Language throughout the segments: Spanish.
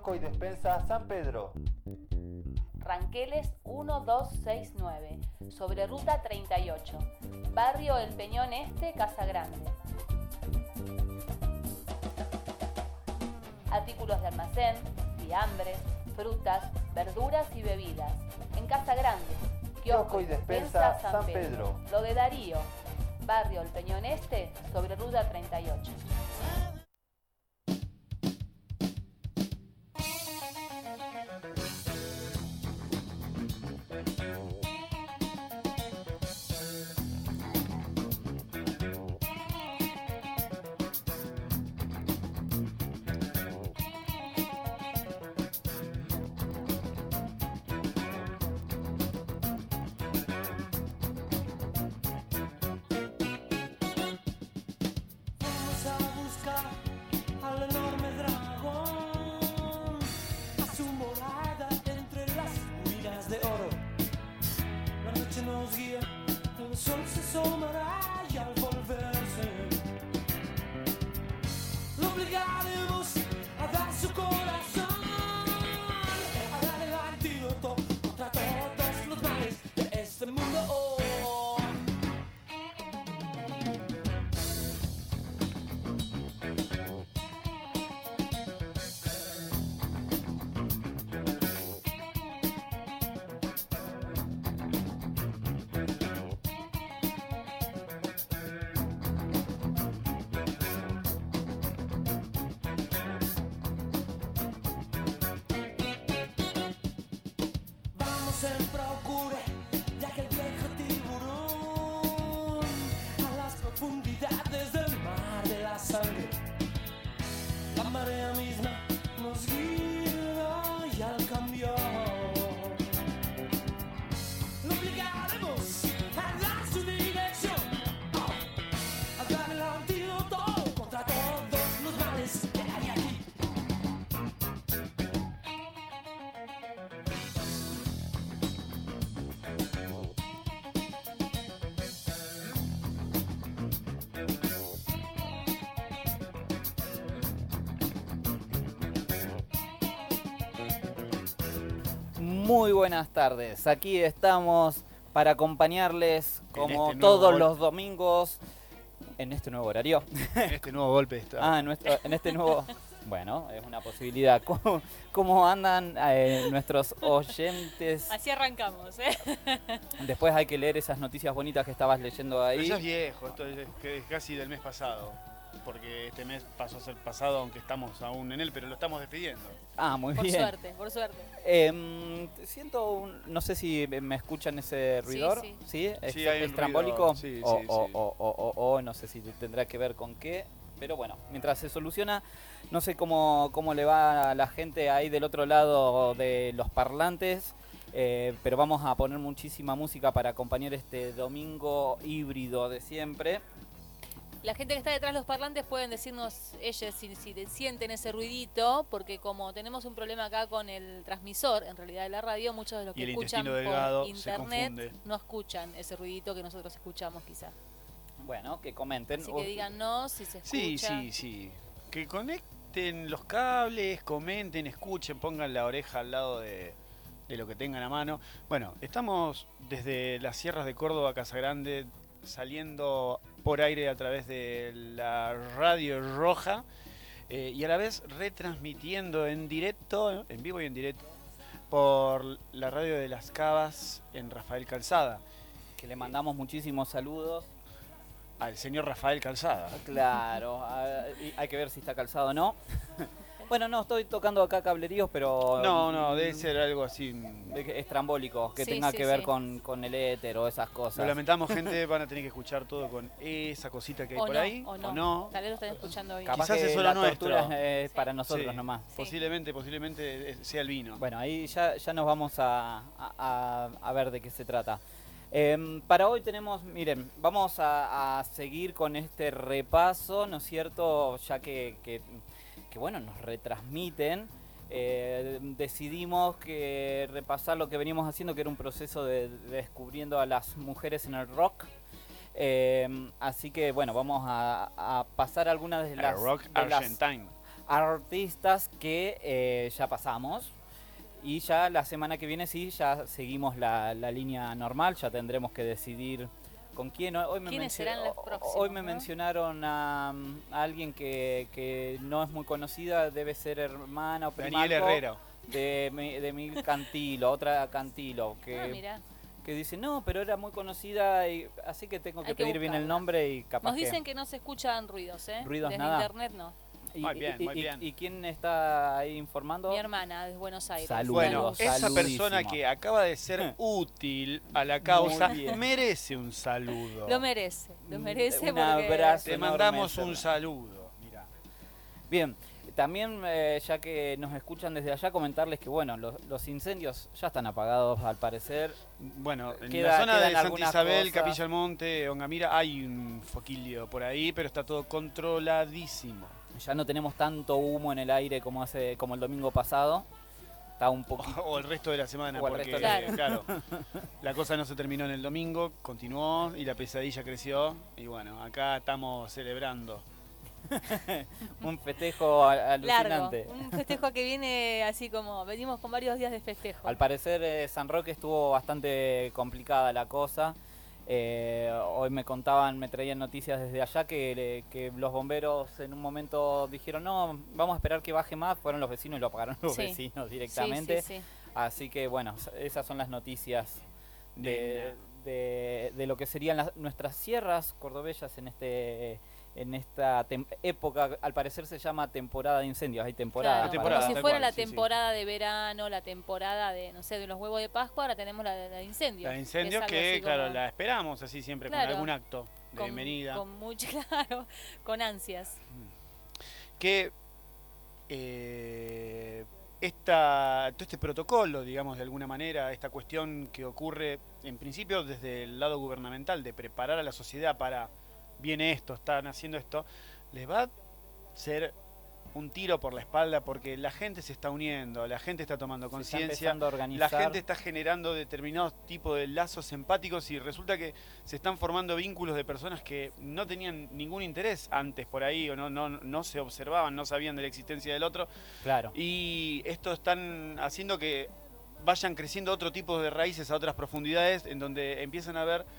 Kiosco y Despensa San Pedro. Ranqueles 1269, sobre Ruta 38, Barrio El Peñón Este, Casa Grande. Artículos de almacén, fiambres, frutas, verduras y bebidas. En Casa Grande, Kiosco y Despensa San Pedro. Lo de Darío, Barrio El Peñón Este, sobre Ruta 38. Muy buenas tardes, aquí estamos para acompañarles como todos los domingos en este nuevo horario. En este nuevo golpe está. En este nuevo... Bueno, es una posibilidad. ¿Cómo andan nuestros oyentes? Así arrancamos, ¿eh? Después hay que leer esas noticias bonitas que estabas leyendo ahí. Pero ya es viejo, esto es casi del mes pasado. Porque este mes pasó a ser pasado, aunque estamos aún en él, pero lo estamos despidiendo. Muy bien. Por suerte. Siento, no sé si me escuchan ese ruidor. Sí. ¿Sí? Hay ¿Es trambólico? Sí, O no sé si tendrá que ver con qué. Pero bueno, mientras se soluciona, no sé cómo le va a la gente ahí del otro lado de los parlantes. Pero vamos a poner muchísima música para acompañar este domingo híbrido de siempre. La gente que está detrás de los parlantes pueden decirnos ellos si sienten ese ruidito, porque como tenemos un problema acá con el transmisor, en realidad de la radio, muchos de los que escuchan por internet no escuchan ese ruidito que nosotros escuchamos quizás. Bueno, que comenten. Así que díganos si se escucha. Sí. Que conecten los cables, comenten, escuchen, pongan la oreja al lado de lo que tengan a mano. Bueno, estamos desde las sierras de Córdoba, Casa Grande, saliendo por aire a través de la Radio Roja y a la vez retransmitiendo en directo, en vivo y en directo, por la radio de Las Cavas en Rafael Calzada. Que le mandamos muchísimos saludos. Al señor Rafael Calzada. Claro, hay que ver si está calzado o no. Bueno, no, estoy tocando acá cableríos, pero... No, debe ser algo así... estrambólico, que tenga que ver con el éter o esas cosas. Lo lamentamos, gente, van a tener que escuchar todo con esa cosita que hay por ahí. O no. Tal vez lo están escuchando hoy. Capaz quizás que es solo la nuestro. tortura es para nosotros nomás. Sí. Posiblemente sea el vino. Bueno, ahí ya nos vamos a ver de qué se trata. Para hoy tenemos, miren, vamos a seguir con este repaso, ¿no es cierto? Ya que bueno, nos retransmiten. Decidimos que repasar lo que venimos haciendo, que era un proceso de descubriendo a las mujeres en el rock. Así que bueno, vamos a pasar algunas de las... rock argentine. artistas que ya pasamos. Y ya la semana que viene sí, ya seguimos la línea normal, ya tendremos que decidir con quién. ¿Quiénes serán los próximos? Hoy me mencionaron a alguien que no es muy conocida, debe ser hermana o prima Daniel Herrera. de Mil Cantilo, otra Cantilo, que dice, no, pero era muy conocida, así que tengo que pedir bien el nombre y capaz. Nos dicen que no se escuchan ruidos, ¿eh? Ruidos desde nada. Internet no. Muy bien. ¿Y quién está ahí informando? Mi hermana, desde Buenos Aires. Saludos. Bueno, esa Saludísimo. persona que acaba de ser útil a la causa merece un saludo. Lo merece Un porque abrazo. Te enorme, mandamos Serna. un saludo. Mirá. Bien, también ya que nos escuchan desde allá, comentarles que bueno, los incendios ya están apagados al parecer. Bueno, en Queda- la zona de quedan Santa algunas Isabel, cosas. Capilla del Monte, Ongamira, hay un foquilio por ahí, pero está todo controladísimo. Ya no tenemos tanto humo en el aire como el domingo pasado. Está un poquito. O el resto de la semana, O el porque resto de claro, la cosa no se terminó en el domingo, continuó y la pesadilla creció. Y bueno, acá estamos celebrando. Un festejo alucinante. largo. Un festejo que viene así como, venimos con varios días de festejo. Al parecer San Roque estuvo bastante complicada la cosa. Hoy me traían noticias desde allá que los bomberos en un momento dijeron no, vamos a esperar que baje más, fueron los vecinos y lo apagaron los vecinos directamente. Sí. Así que bueno, esas son las noticias de lo que serían nuestras sierras cordobesas en esta época. Al parecer se llama temporada de incendios, hay temporada. Claro, temporada, como si tal fuera cual, la sí, sí. temporada de verano, la temporada de, no sé, de los huevos de Pascua, ahora tenemos la de incendios. La de incendios Es algo que, así claro, como la esperamos así siempre, Claro. con algún acto de bienvenida. Con mucho, claro, con ansias. Que todo este protocolo, digamos, de alguna manera, esta cuestión que ocurre en principio desde el lado gubernamental de preparar a la sociedad para viene esto, están haciendo esto, les va a ser un tiro por la espalda porque la gente se está uniendo, la gente está tomando conciencia, la gente está generando determinados tipos de lazos empáticos y resulta que se están formando vínculos de personas que no tenían ningún interés antes por ahí o no se observaban, no sabían de la existencia del otro. Claro. Y esto están haciendo que vayan creciendo otro tipo de raíces a otras profundidades en donde empiezan a haber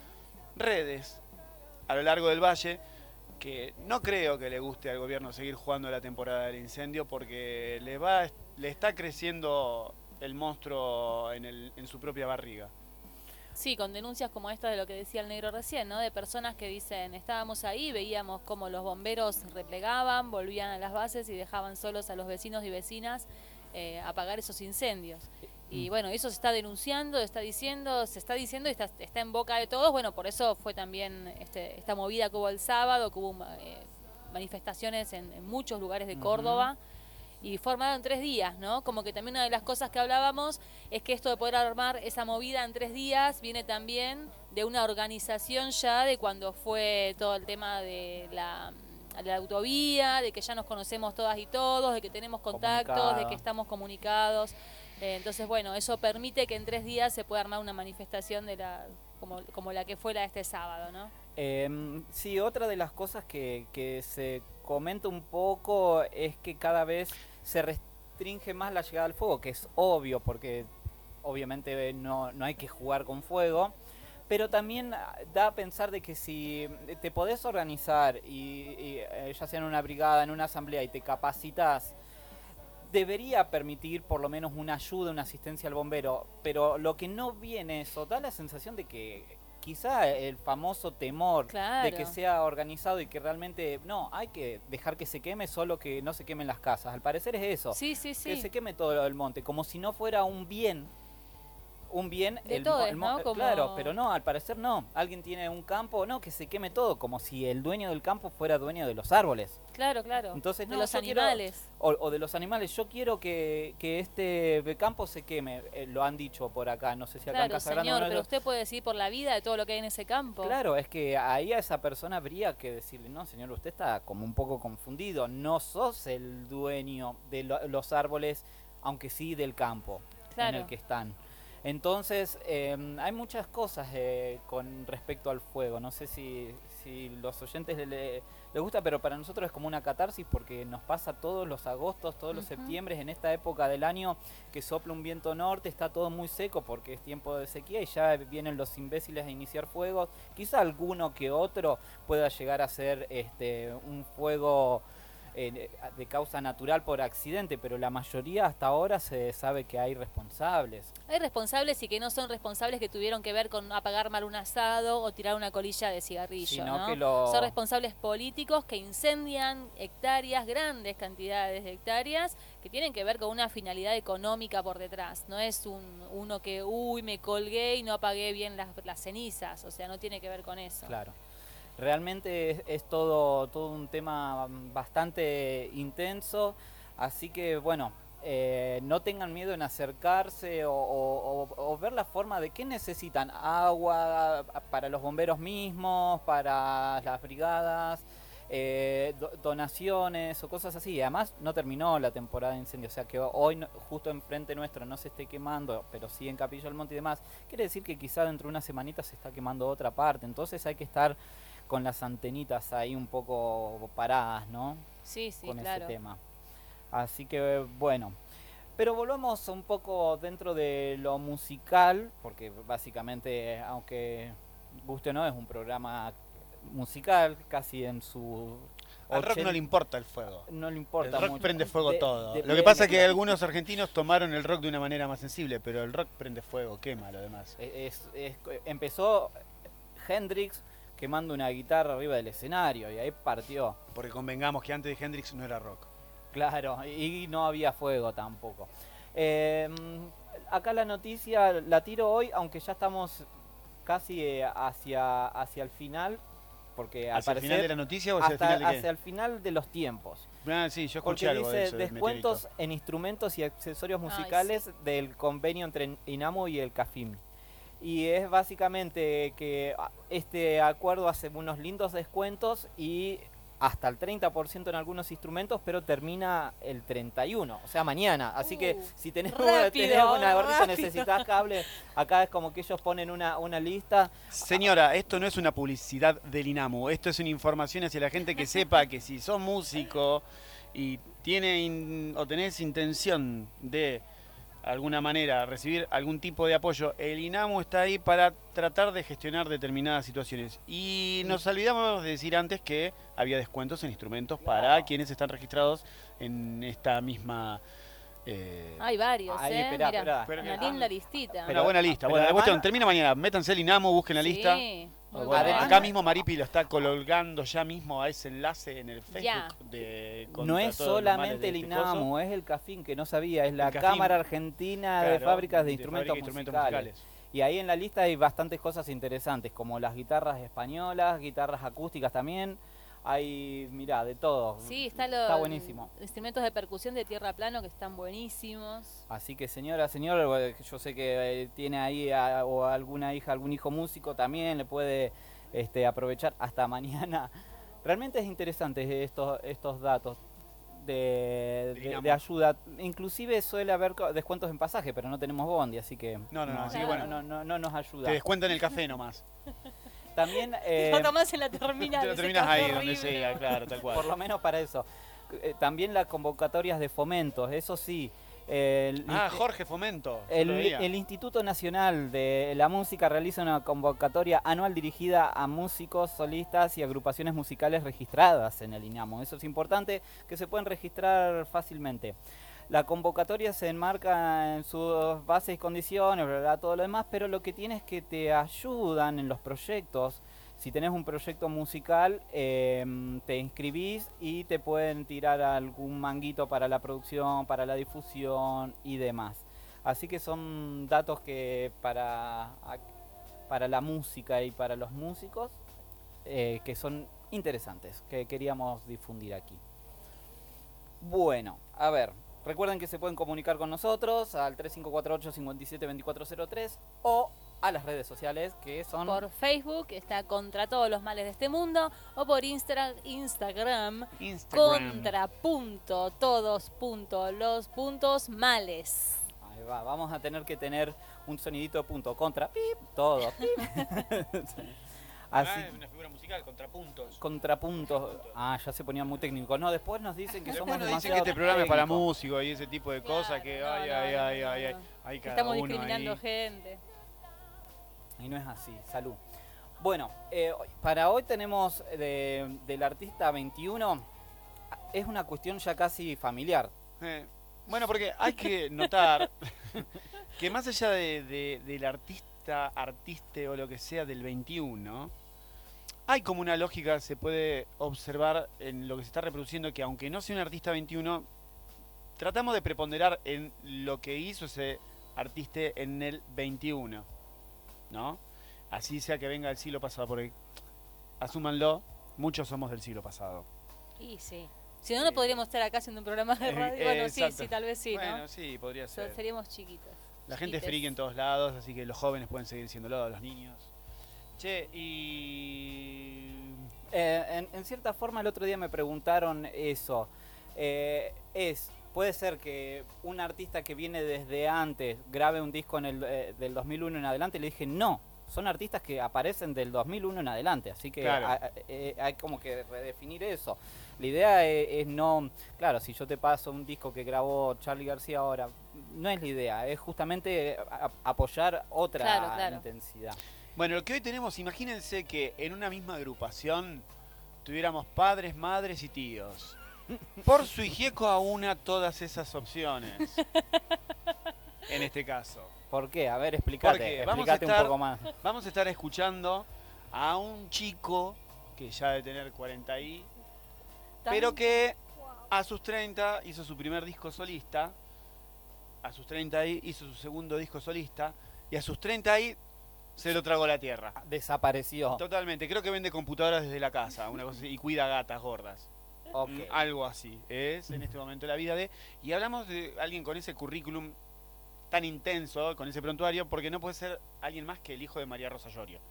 redes a lo largo del valle que no creo que le guste al gobierno seguir jugando la temporada del incendio porque le está creciendo el monstruo en su propia barriga. Sí, con denuncias como esta de lo que decía el negro recién, ¿no? De personas que dicen, estábamos ahí, veíamos cómo los bomberos replegaban, volvían a las bases y dejaban solos a los vecinos y vecinas a apagar esos incendios. Y bueno, eso se está denunciando, se está diciendo y está en boca de todos. Bueno, por eso fue también esta movida que hubo el sábado, que hubo manifestaciones en muchos lugares de Córdoba. Y formado en 3 días, ¿no? Como que también una de las cosas que hablábamos es que esto de poder armar esa movida en 3 días viene también de una organización ya de cuando fue todo el tema de la autovía, de que ya nos conocemos todas y todos, de que tenemos contactos, de que estamos comunicados. Entonces, bueno, eso permite que en 3 días se pueda armar una manifestación como la que fue la de este sábado, ¿no? Sí, otra de las cosas que se comenta un poco es que cada vez se restringe más la llegada al fuego, que es obvio, porque obviamente no hay que jugar con fuego, pero también da a pensar de que si te podés organizar y ya sea en una brigada, en una asamblea, y te capacitas, debería permitir por lo menos una ayuda, una asistencia al bombero, pero lo que no viene eso, da la sensación de que quizá el famoso temor de que sea organizado y que realmente no, hay que dejar que se queme, solo que no se quemen las casas. Al parecer es eso, sí. que se queme todo el monte, como si no fuera un bien de todos, ¿no? Claro, pero no, al parecer no. Alguien tiene un campo, no, que se queme todo, como si el dueño del campo fuera dueño de los árboles. Claro. Entonces, de los animales. O de los animales. Yo quiero que este campo se queme, lo han dicho por acá, no sé si acá en Casa Grande. Señor, pero usted puede decidir por la vida de todo lo que hay en ese campo. Claro, es que ahí a esa persona habría que decirle, no, señor, usted está como un poco confundido, no sos el dueño de los árboles, aunque sí del campo en el que están. Entonces, hay muchas cosas con respecto al fuego. No sé si si los oyentes les gusta, pero para nosotros es como una catarsis porque nos pasa todos los agostos, todos los septiembres, en esta época del año que sopla un viento norte, está todo muy seco porque es tiempo de sequía y ya vienen los imbéciles a iniciar fuegos. Quizá alguno que otro pueda llegar a ser un fuego de causa natural por accidente, pero la mayoría hasta ahora se sabe que hay responsables. Hay responsables y que no son responsables que tuvieron que ver con apagar mal un asado o tirar una colilla de cigarrillo, ¿no? Son responsables políticos que incendian hectáreas, grandes cantidades de hectáreas, que tienen que ver con una finalidad económica por detrás. No es uno que, me colgué y no apagué bien las cenizas, o sea, no tiene que ver con eso. Claro. Realmente es todo un tema bastante intenso, así que bueno, no tengan miedo en acercarse o ver la forma de qué necesitan. Agua para los bomberos mismos, para las brigadas, donaciones o cosas así. Además no terminó la temporada de incendios, o sea que hoy justo enfrente nuestro no se esté quemando, pero sí en Capilla del Monte y demás. Quiere decir que quizá dentro de una semanita se está quemando otra parte, entonces hay que estar con las antenitas ahí un poco paradas, ¿no? Sí, con claro. ese tema. Así que bueno, pero volvamos un poco dentro de lo musical, porque básicamente, aunque guste o no, es un programa musical, casi en su... Al rock no le importa el fuego. No le importa el rock mucho. Prende fuego todo. Lo que pasa es que algunos argentinos tomaron el rock de una manera más sensible, pero el rock prende fuego, quema lo demás. Empezó Hendrix quemando una guitarra arriba del escenario y ahí partió. Porque convengamos que antes de Hendrix no era rock. Claro, y no había fuego tampoco. Acá la noticia la tiro hoy, aunque ya estamos casi hacia el final. Porque ¿Hacia el final de la noticia o hacia el final de qué? Hacia el final de los tiempos. Sí, yo escuché algo de eso. Dice descuentos en instrumentos y accesorios musicales del convenio entre INAMU y el CAFIM. Y es básicamente que este acuerdo hace unos lindos descuentos y hasta el 30% en algunos instrumentos, pero termina el 31, o sea, mañana. Así que si tenés una gorrita, necesitas cable, acá es como que ellos ponen una lista. Señora, esto no es una publicidad del INAMU, esto es una información hacia la gente que sepa que si sos músico y tenés intención de alguna manera recibir algún tipo de apoyo, el INAMU está ahí para tratar de gestionar determinadas situaciones. Y nos olvidamos de decir antes que había descuentos en instrumentos para quienes están registrados en esta misma... Hay varios, Esperá, una linda listita. Una buena lista. Bueno, la cuestión termina mañana. Métanse el INAMU, busquen la lista. Bueno, acá mismo Maripi lo está colgando ya mismo a ese enlace en el Facebook. No es solamente el INAMU, es el CAFIM, que no sabía, es la Cámara Argentina de Fábricas de Instrumentos Musicales. Y ahí en la lista hay bastantes cosas interesantes, como las guitarras españolas, guitarras acústicas también. Hay, mirá, de todo. Sí, está buenísimo. Instrumentos de percusión de tierra plano que están buenísimos. Así que señor, yo sé que tiene ahí o alguna hija, algún hijo músico también, le puede aprovechar hasta mañana. Realmente es interesante estos datos de ayuda. Inclusive suele haber descuentos en pasaje, pero no tenemos bondi, así que no nos ayuda. Te descuentan el café nomás. También lo tomás en la terminal. Te lo terminas ahí donde sea, claro, tal cual. Por lo menos para eso. También las convocatorias de fomentos, eso sí. Jorge Fomento. El Instituto Nacional de la Música realiza una convocatoria anual dirigida a músicos, solistas y agrupaciones musicales registradas en el INAMU. Eso es importante, que se pueden registrar fácilmente. La convocatoria se enmarca en sus bases y condiciones, todo lo demás, pero lo que tiene es que te ayudan en los proyectos. Si tenés un proyecto musical, te inscribís y te pueden tirar algún manguito para la producción, para la difusión y demás. Así que son datos que para la música y para los músicos que son interesantes, que queríamos difundir aquí. Bueno, a ver. Recuerden que se pueden comunicar con nosotros al 3548-572403 o a las redes sociales que son... Por Facebook, está Contra Todos los Males de este Mundo, o por Instagram. Contra.todos.los.males. Ahí va, vamos a tener que tener un sonidito punto contra, pip, todo. Pip. Así, Es una figura musical, contrapuntos. contrapuntos. Ah, ya se ponía muy técnico. No, después nos dicen que somos Después nos dicen demasiado que este programa es para técnicos. músicos y ese tipo de cosas que hay cada Estamos uno discriminando ahí. gente. Y no es así, salud. Bueno, para hoy tenemos del artista 21, es una cuestión ya casi familiar. Bueno, porque hay que notar que más allá del artiste o lo que sea del 21, hay como una lógica que se puede observar en lo que se está reproduciendo, que aunque no sea un artista 21, tratamos de preponderar en lo que hizo ese artista en el 21, ¿no? Así sea que venga del siglo pasado, porque asúmanlo, muchos somos del siglo pasado. Y sí. Si no, no podríamos estar acá haciendo un programa de radio. Bueno, sí, tal vez sí, ¿no? Bueno, sí, podría ser. Seríamos chiquitos. La gente es friki en todos lados, así que los jóvenes pueden seguir siéndolo, los niños. Che, y... En cierta forma el otro día me preguntaron eso. Puede ser que un artista que viene desde antes grabe un disco del 2001 en adelante. Le dije, no, son artistas que aparecen del 2001 en adelante. Así que claro. hay como que redefinir eso. La idea es no... Claro, si yo te paso un disco que grabó Charly García ahora, no es la idea. Es justamente apoyar otra intensidad. Bueno, lo que hoy tenemos, imagínense que en una misma agrupación tuviéramos padres, madres y tíos. Por su hijieco a una todas esas opciones. En este caso. ¿Por qué? A ver, explícate un poco más. Vamos a estar escuchando a un chico que ya debe tener 40 y... Pero que a sus 30 hizo su primer disco solista. A sus 30 y hizo su segundo disco solista. Y a sus 30 y... se lo tragó la tierra. Desapareció. Totalmente. Creo que vende computadoras desde la casa, una cosa así, y cuida gatas gordas. Okay. Algo así. Es en este momento la vida de... Y hablamos de alguien con ese currículum tan intenso, con ese prontuario, porque no puede ser alguien más que el hijo de María Rosa Llorio.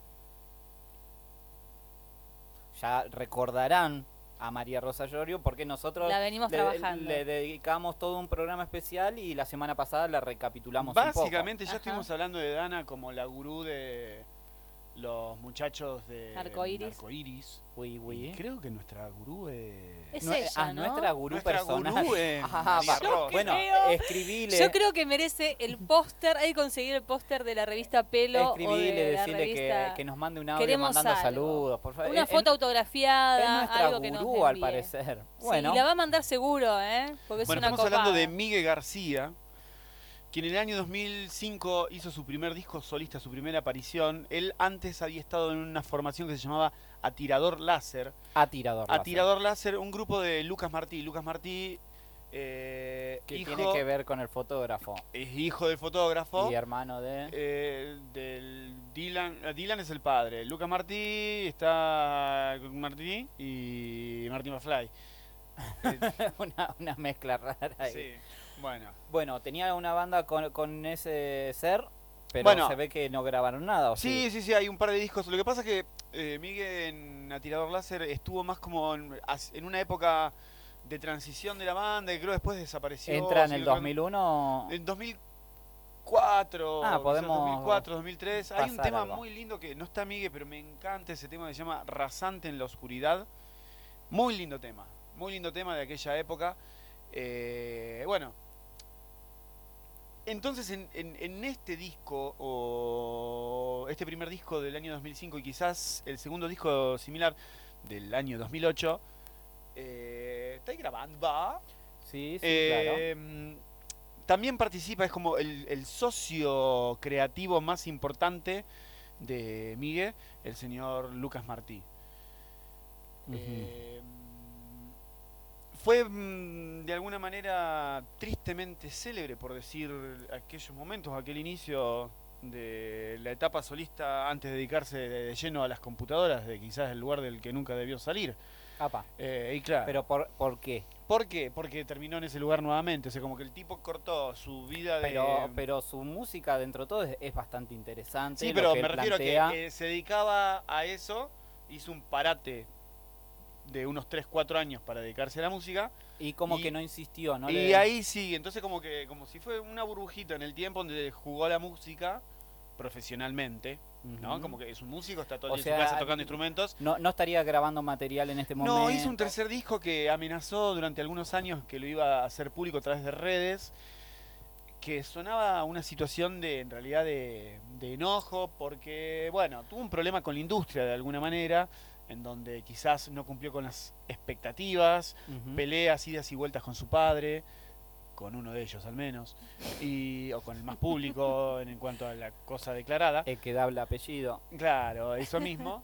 Ya recordarán a María Rosa Llorio porque nosotros la venimos trabajando. Le dedicamos todo un programa especial y la semana pasada la recapitulamos Básicamente un poco. Ya estuvimos hablando de Dana como la gurú de los muchachos de Arcoiris. Oui, oui. Creo que nuestra gurú es ella, ¿no? Nuestra gurú nuestra personal. Gurú bueno, escribile. Yo creo que merece el póster. Hay que conseguir el póster de la revista Pelo. Escribile, o de decirle revista... que nos mande un audio Queremos mandando algo. Saludos, por favor. Una foto autografiada. Es nuestra algo que gurú, nos al parecer. Bueno, sí, y la va a mandar seguro, porque es una estamos copada. hablando de Miguel García, quien en el año 2005 hizo su primer disco solista, su primera aparición. Él antes había estado en una formación que se llamaba Atirador Láser. Atirador Láser, un grupo de Lucas Martí. Lucas Martí, que tiene que ver con el fotógrafo. Es hijo del fotógrafo. Y hermano del Dylan. Dylan es el padre. Lucas Martí está Martí y Martín McFly. una mezcla rara ahí. Sí. Bueno, tenía una banda con ese ser, pero se ve que no grabaron nada. ¿O sí, hay un par de discos. Lo que pasa es que Miguel en Atirador Láser estuvo más como en una época de transición de la banda, que creo después desapareció. ¿Entra en el 2001? En 2004, podemos 2004, 2003. Hay un tema algo muy lindo que no está Miguel, pero me encanta ese tema que se llama Rasante en la Oscuridad. Muy lindo tema de aquella época. Entonces en este disco, o este primer disco del año 2005 y quizás el segundo disco similar del año 2008, ¿está ahí grabando? ¿Va? Sí, claro. También participa, es como el socio creativo más importante de Miguel, el señor Lucas Martí. Fue de alguna manera tristemente célebre, por decir, aquellos momentos, aquel inicio de la etapa solista antes de dedicarse de lleno a las computadoras, de quizás el lugar del que nunca debió salir. Y claro. ¿Pero por qué? ¿Por qué? Porque terminó en ese lugar nuevamente, o sea, como que el tipo cortó su vida Pero su música dentro de todo es bastante interesante. Sí, pero me refiero a que se dedicaba a eso, hizo un parate de unos 3-4 años para dedicarse a la música. Y que no insistió, ¿no? Y ahí sigue, entonces como si fue una burbujita en el tiempo donde jugó la música profesionalmente, ¿no? Como que es un músico, está todo el día sea, en su casa tocando instrumentos. No estaría grabando material en este momento. No, hizo un tercer disco que amenazó durante algunos años que lo iba a hacer público a través de redes, que sonaba una situación en realidad de enojo, porque, bueno, tuvo un problema con la industria de alguna manera, en donde quizás no cumplió con las expectativas, peleas, idas y vueltas con su padre, con uno de ellos al menos, o con el más público en cuanto a la cosa declarada. El que da el apellido. Claro, eso mismo.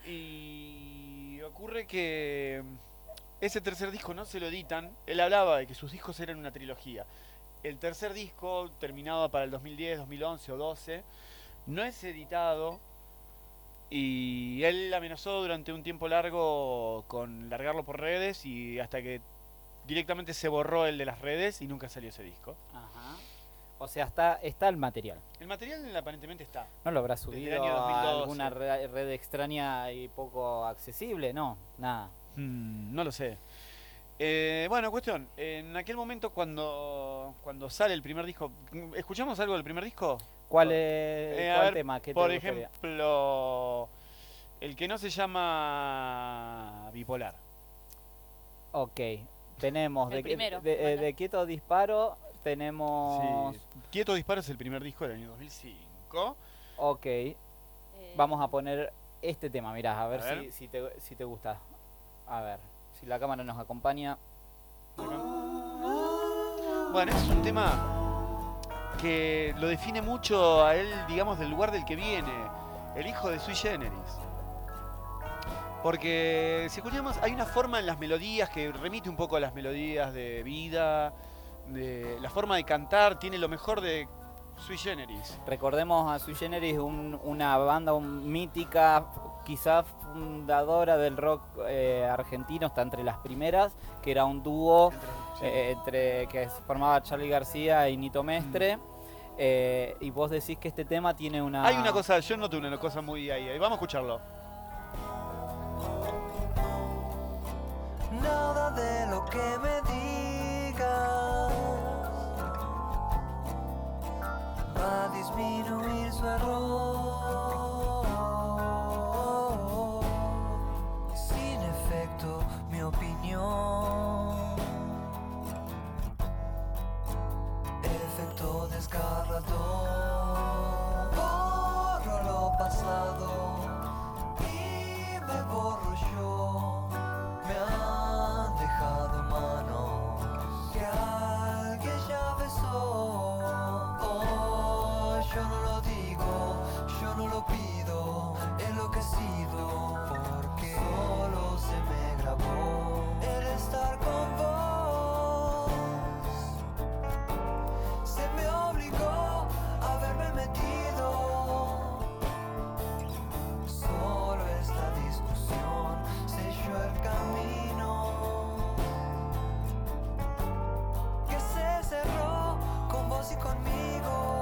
Y ocurre que ese tercer disco no se lo editan. Él hablaba de que sus discos eran una trilogía. El tercer disco, terminado para el 2010, 2011 o 12, no es editado. Y él amenazó durante un tiempo largo con largarlo por redes y hasta que directamente se borró el de las redes y nunca salió ese disco. Ajá. O sea, está el material. El material aparentemente está. ¿No lo habrá subido el año 2012. a alguna red extraña y poco accesible? No, nada. No lo sé. Bueno, cuestión. En aquel momento cuando sale el primer disco, ¿escuchamos algo del primer disco? ¿Cuál ver, tema? ¿Qué por te gustaría? ejemplo, el que no se llama Bipolar. Ok. Tenemos de Quieto Disparo, tenemos... Sí. Quieto Disparo es el primer disco del año 2005. Ok. Vamos a poner este tema, mirá, a ver. Si te gusta. A ver, si la cámara nos acompaña. Bueno, es un tema que lo define mucho a él, digamos, del lugar del que viene, el hijo de Sui Generis. Porque si escuchamos, hay una forma en las melodías que remite un poco a las melodías de Vida, de la forma de cantar, tiene lo mejor de Sui Generis. Recordemos a Sui Generis, una banda mítica, quizás fundadora del rock argentino, está entre las primeras, que era un dúo que formaba Charly García y Nito Mestre. Y vos decís que este tema tiene una... Hay una cosa, yo noté una cosa muy ahí. Vamos a escucharlo. Nada de lo que me digas va a disminuir su error. Sin efecto, mi opinión. Efecto desgarrador. Borro lo pasado y me borro yo. Me han dejado manos que alguien ya besó. Oh, yo no lo digo, yo no lo pido, enloquecido, porque solo se me grabó el estar con vos. Se me obligó a verme metido. Solo esta discusión selló el camino que se cerró con vos y conmigo.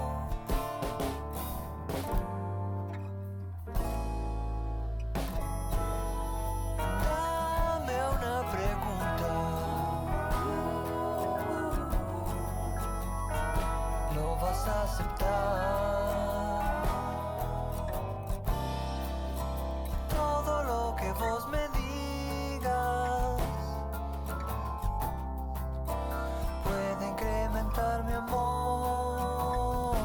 Dame una pregunta. ¿Lo vas a aceptar? Todo lo que vos me digas puede incrementar mi amor.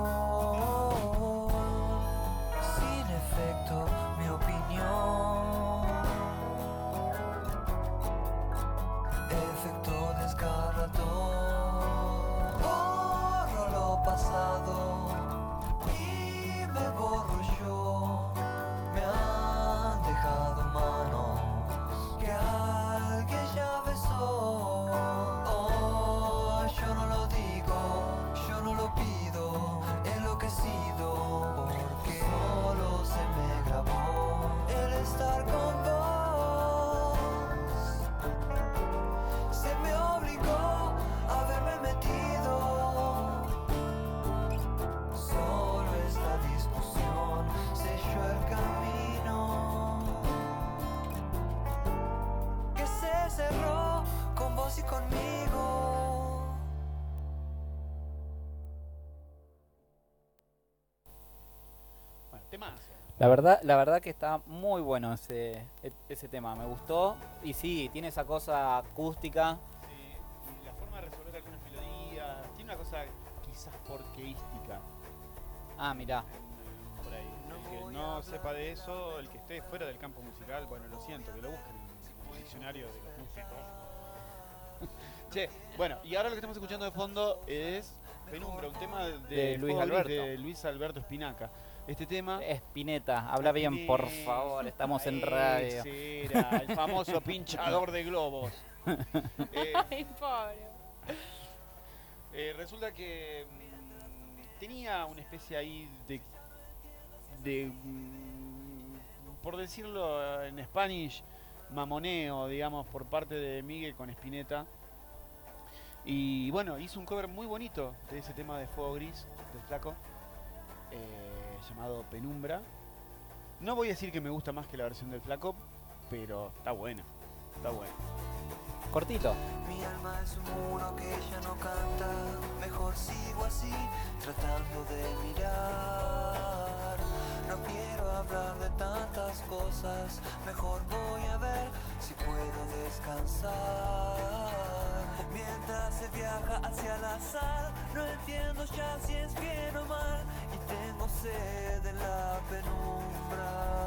Sin efecto, mi opinión. Efecto desgarrador. Borro lo pasado y me borro yo. Me han dejado manos que alguien ya besó. Oh, yo no lo digo, yo no lo pido, enloquecido, porque solo se me grabó el estar con vos. Se me obligó a verme metido. Solo esta discusión selló el camino que se cerró con vos y conmigo. La verdad que está muy bueno ese tema, me gustó. Y sí, tiene esa cosa acústica. Sí, y la forma de resolver algunas melodías. Tiene una cosa quizás porqueística. Ah, mirá. Por ahí. El que no sepa de eso, el que esté fuera del campo musical, bueno, lo siento, que lo busquen en el diccionario de los músicos. Che, bueno, y ahora lo que estamos escuchando de fondo es Penumbra, un tema de Luis Alberto Spinaca. Este tema... Spinetta, habla bien, por favor, estamos en radio. Era el famoso pinchador de globos. Ay, pobre. Resulta que tenía una especie ahí de por decirlo en Spanish, mamoneo, digamos, por parte de Miguel con Spinetta. Y bueno, hizo un cover muy bonito de ese tema de Fuego Gris, del Flaco, llamado Penumbra. No voy a decir que me gusta más que la versión del Flaco, pero está buena, está buena. Cortito. Mi alma es un muro que ya no canta. Mejor sigo así, tratando de mirar. No quiero hablar de tantas cosas. Mejor voy a ver si puedo descansar. Mientras se viaja hacia el azar, no entiendo ya si es bien o mal. Y tengo sed en la penumbra.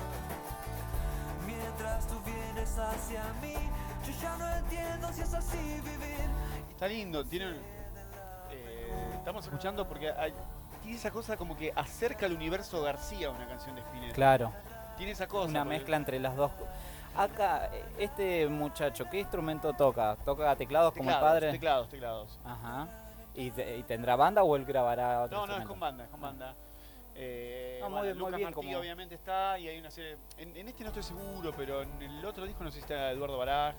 Mientras tú vienes hacia mí, yo ya no entiendo si es así vivir. Está lindo, estamos escuchando porque tiene esa cosa como que acerca al universo García una canción de Spinetta. Claro. Tiene esa cosa. Una mezcla entre las dos. Acá, este muchacho, ¿qué instrumento toca? ¿Toca teclados como el padre? Teclados. Ajá. ¿Y tendrá banda o él grabará otro No, instrumento? es con banda, es con banda. Muy Lucas bien, Martí obviamente está, y hay una serie... En este no estoy seguro, pero en el otro disco no sé si está Eduardo Baraj.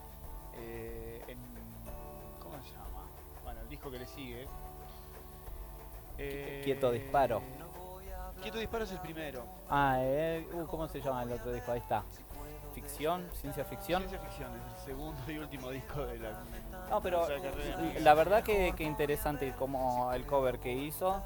¿Cómo se llama? Bueno, el disco que le sigue. Quieto Disparo. Quieto Disparo es el primero. ¿Cómo se llama el otro disco? Ahí está. ¿Ficción? ¿Ciencia ficción? Ciencia ficción, es el segundo y último disco de la... No, pero la verdad que interesante como el cover que hizo.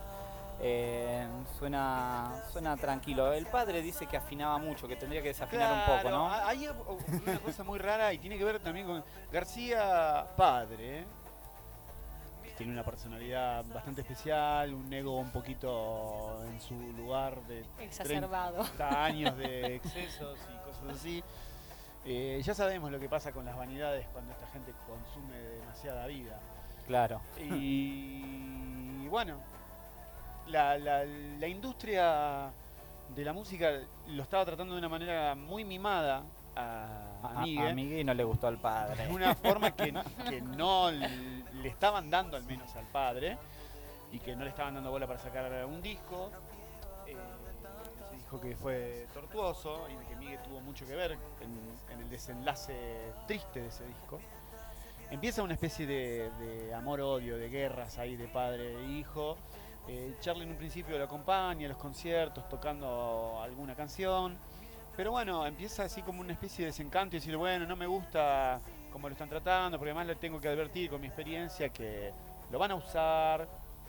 Suena tranquilo. El padre dice que afinaba mucho, que tendría que desafinar un poco, ¿no? Hay una cosa muy rara y tiene que ver también con García padre, que tiene una personalidad bastante especial, un ego un poquito en su lugar de exacerbado, 30 años de excesos y cosas así. Ya sabemos lo que pasa con las vanidades cuando esta gente consume demasiada vida. Claro. Y bueno, la industria de la música lo estaba tratando de una manera muy mimada a Miguel. A Miguel no le gustó al padre. De una forma que no le estaban dando al menos al padre, y que no le estaban dando bola para sacar un disco. Se dijo que fue tortuoso y que Miguel tuvo mucho que ver en el desenlace triste de ese disco. Empieza una especie de amor-odio, de guerras ahí de padre e hijo. Charlie en un principio lo acompaña a los conciertos tocando alguna canción, pero bueno, empieza así como una especie de desencanto y decir, bueno, no me gusta cómo lo están tratando, porque además le tengo que advertir con mi experiencia que lo van a usar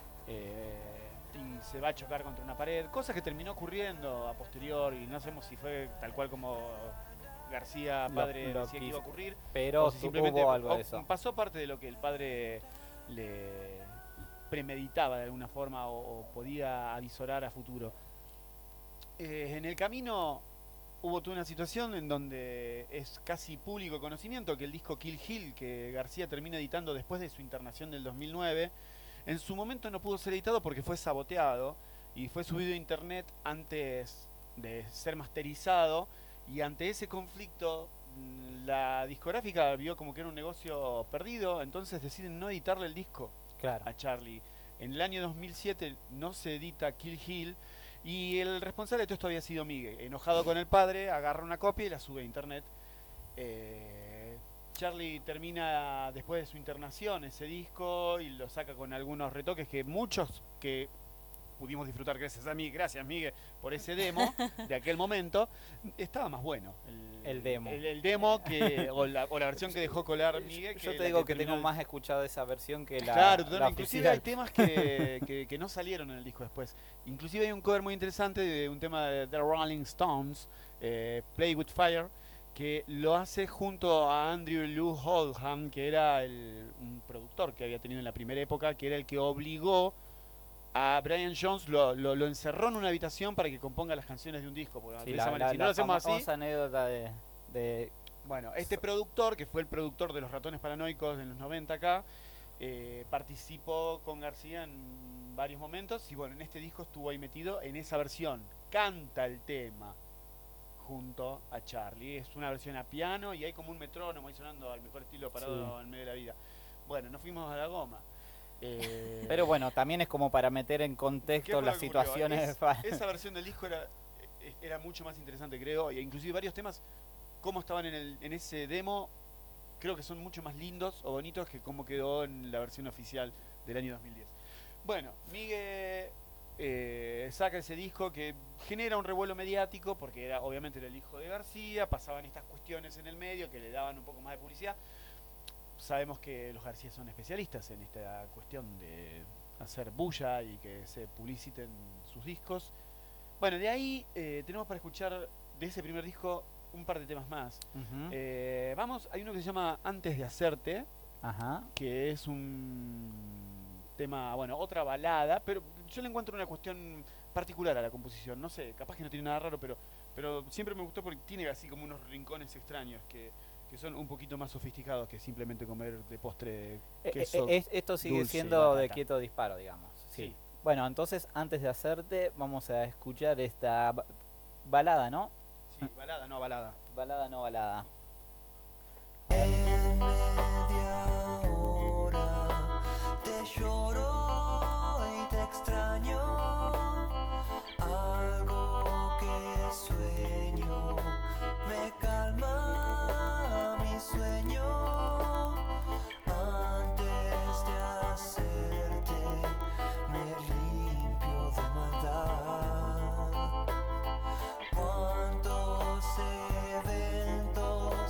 y se va a chocar contra una pared, cosa que terminó ocurriendo a posteriori, y no sabemos si fue tal cual como García padre decía que iba a ocurrir, pero o si simplemente hubo algo de eso. Pasó parte de lo que el padre le premeditaba de alguna forma o podía avisorar a futuro. En el camino hubo toda una situación en donde es casi público conocimiento que el disco Kill Hill, que García termina editando después de su internación del 2009, en su momento no pudo ser editado porque fue saboteado y fue subido a internet antes de ser masterizado, y ante ese conflicto la discográfica vio como que era un negocio perdido, entonces deciden no editarle el disco. Claro. A Charlie. En el año 2007 no se edita Kill Hill y el responsable de todo esto había sido Miguel. Enojado con el padre, agarra una copia y la sube a internet. Charlie termina después de su internación ese disco y lo saca con algunos retoques que muchos que pudimos disfrutar gracias a mí, gracias Miguel por ese demo de aquel momento, estaba más bueno el demo. El demo o la versión que dejó colar Miguel. Yo te digo que tengo más escuchado esa versión que la Claro, la inclusive hay temas que no salieron en el disco después. Inclusive hay un cover muy interesante de un tema de The Rolling Stones, Play With Fire, que lo hace junto a Andrew Lou Oldham, que era un productor que había tenido en la primera época, que era el que obligó a Brian Jones, lo encerró en una habitación para que componga las canciones de un disco. Porque sí, si no lo hacemos así... anécdota de... Bueno, este productor, que fue el productor de Los Ratones Paranoicos en los 90 acá, participó con García en varios momentos y bueno, en este disco estuvo ahí metido en esa versión. Canta el tema junto a Charlie. Es una versión a piano y hay como un metrónomo ahí sonando al mejor estilo parado en medio de la vida. Bueno, nos fuimos a la goma. Pero bueno, también es como para meter en contexto las situaciones. Esa versión del disco era mucho más interesante, creo, e inclusive varios temas, como estaban en ese demo, creo que son mucho más lindos o bonitos que como quedó en la versión oficial del año 2010. Bueno, Miguel saca ese disco que genera un revuelo mediático porque obviamente era el hijo de García, pasaban estas cuestiones en el medio que le daban un poco más de publicidad. Sabemos que los García son especialistas en esta cuestión de hacer bulla y que se publiciten sus discos. Bueno, de ahí tenemos para escuchar de ese primer disco un par de temas más. Hay uno que se llama Antes de Hacerte, que es un tema, bueno, otra balada, pero yo le encuentro una cuestión particular a la composición. No sé, capaz que no tiene nada raro, pero siempre me gustó porque tiene así como unos rincones extraños que son un poquito más sofisticados que simplemente comer de postre queso. Esto sigue dulce, siendo batata. de quieto disparo, digamos. Sí. Bueno, entonces, Antes de Hacerte, vamos a escuchar esta balada, ¿no? Sí, balada, no balada. Balada, no balada. En media hora te lloro y te extraño, algo que sueño me calma mi sueño. Antes de hacerte me limpio de maldad. Cuántos eventos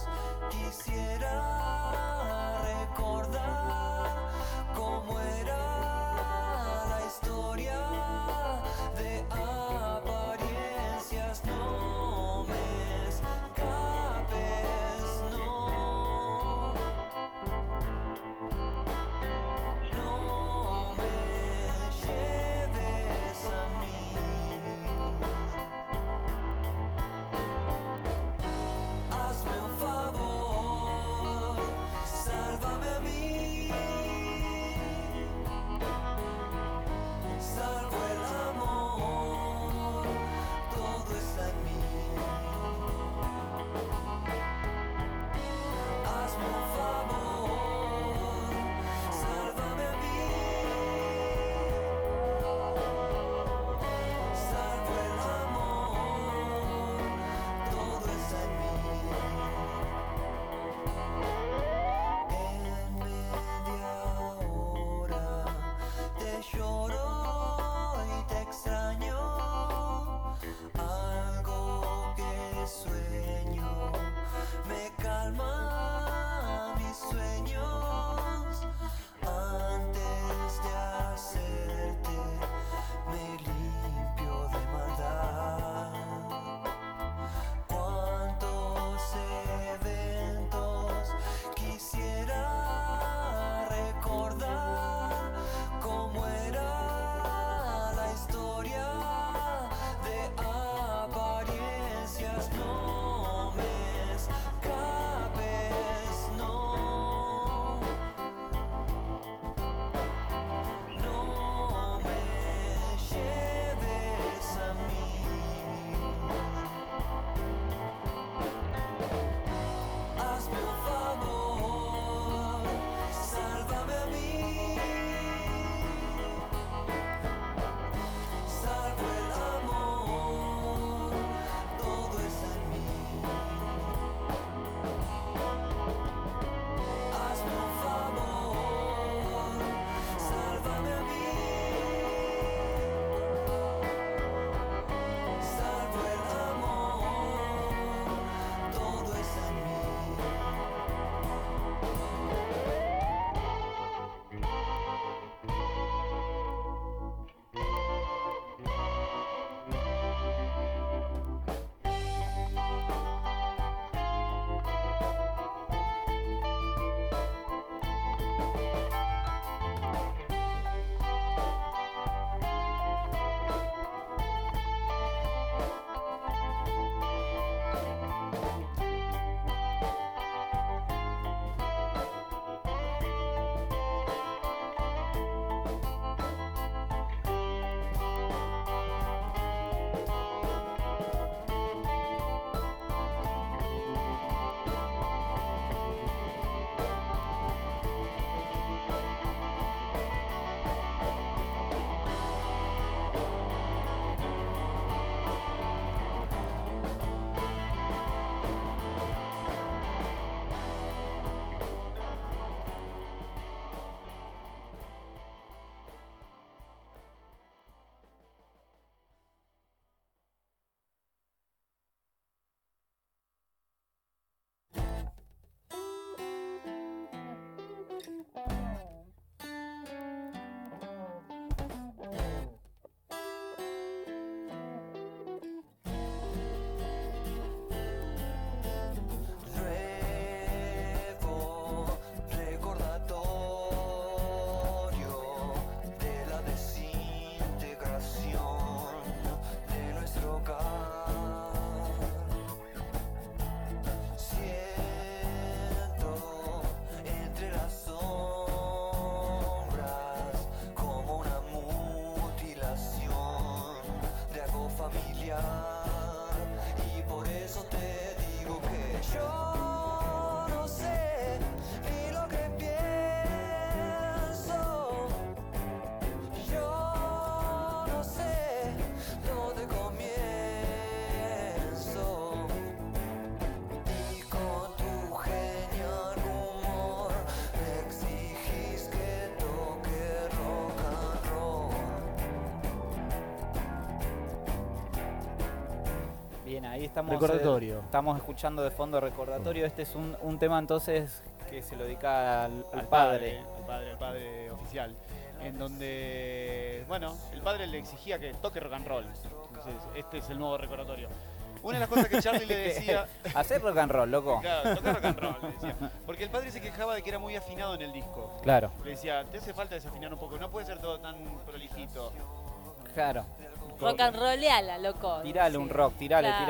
ahí estamos. Recordatorio. Estamos escuchando de fondo Recordatorio. Este es un tema entonces que se lo dedica al padre oficial. En donde, bueno, el padre le exigía que toque rock and roll. Entonces, este es el nuevo recordatorio. Una de las cosas que Charlie le decía... Hacer rock and roll, loco. Claro, tocar rock and roll, le decía. Porque el padre se quejaba de que era muy afinado en el disco. Claro. Le decía, te hace falta desafinar un poco, no puede ser todo tan prolijito. Claro. Rock and rolleala, loco. Tirale un rock, tirale un...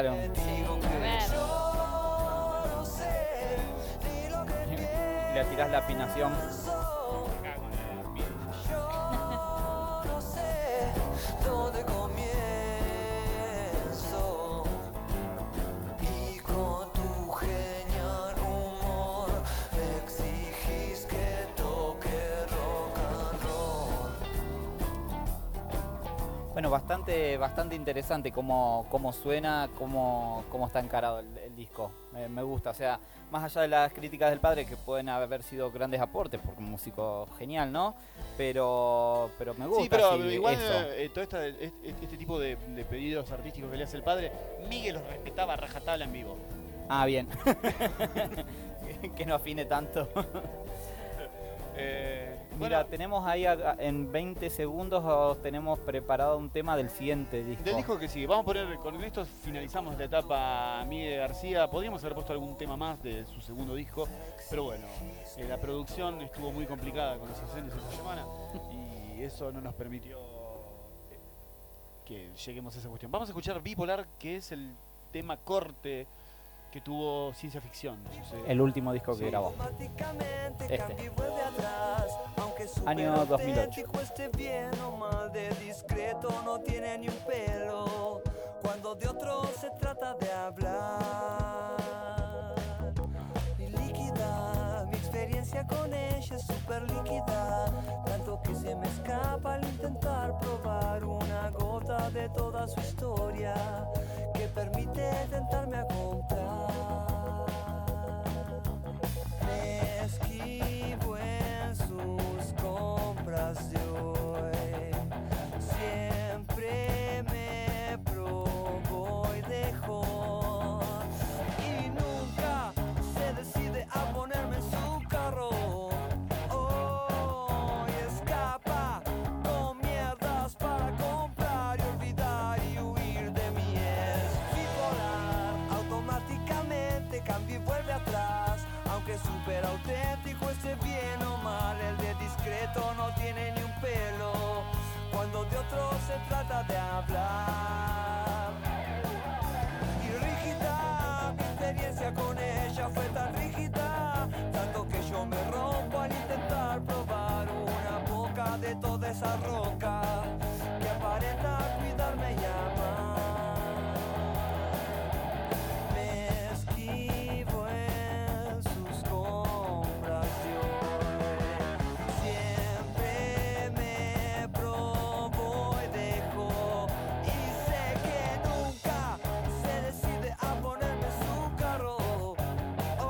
Le tirás la afinación. Donde comienzo y con tu genial humor exigís que toque rock and roll. Bueno, bastante interesante cómo suena, cómo está encarado el disco. Me gusta, o sea, más allá de las críticas del padre, que pueden haber sido grandes aportes, porque un músico genial, ¿no? Pero me gusta. Sí, pero igual todo este tipo de pedidos artísticos que le hace el padre, Miguel los respetaba a rajatabla en vivo. Ah, bien. Que no afine tanto. Mira, Bueno, tenemos ahí en 20 segundos tenemos preparado un tema del siguiente disco. del disco que sigue, vamos a poner, con esto finalizamos la etapa Miguel García. Podríamos haber puesto algún tema más de su segundo disco, pero bueno, la producción estuvo muy complicada con los incendios esta semana y eso no nos permitió que lleguemos a esa cuestión. Vamos a escuchar Bipolar, que es el tema corte que tuvo Ciencia Ficción. El último disco que grabó. Año 2008. Cueste bien o mal de discreto, no tiene ni un pelo. Cuando de otro se trata de hablar. Y líquida, mi experiencia con ella es súper líquida. Tanto que se me escapa al intentar probar una gota de toda su historia. Que permite tentarme a comprar. Me esquivo en sus compras de hoy. Siempre me probo y dejo. Y nunca se decide a ponerme en su carro. Oh, y escapa con mierdas para comprar y olvidar y huir de mí. Es bipolar, automáticamente cambia y vuelve atrás. Aunque súper auténtico, esté bien o mal, el de discreto no tiene ni un pelo. Cuando de otro se trata de hablar. Y rígida, mi experiencia con ella fue tan rígida, tanto que yo me rompo al intentar probar una boca de toda esa roca que aparenta cuidarme y amar. Me esquivo en sus compras de hoy. Siempre me probo y dejo. Y sé que nunca se decide a ponerme en su carro.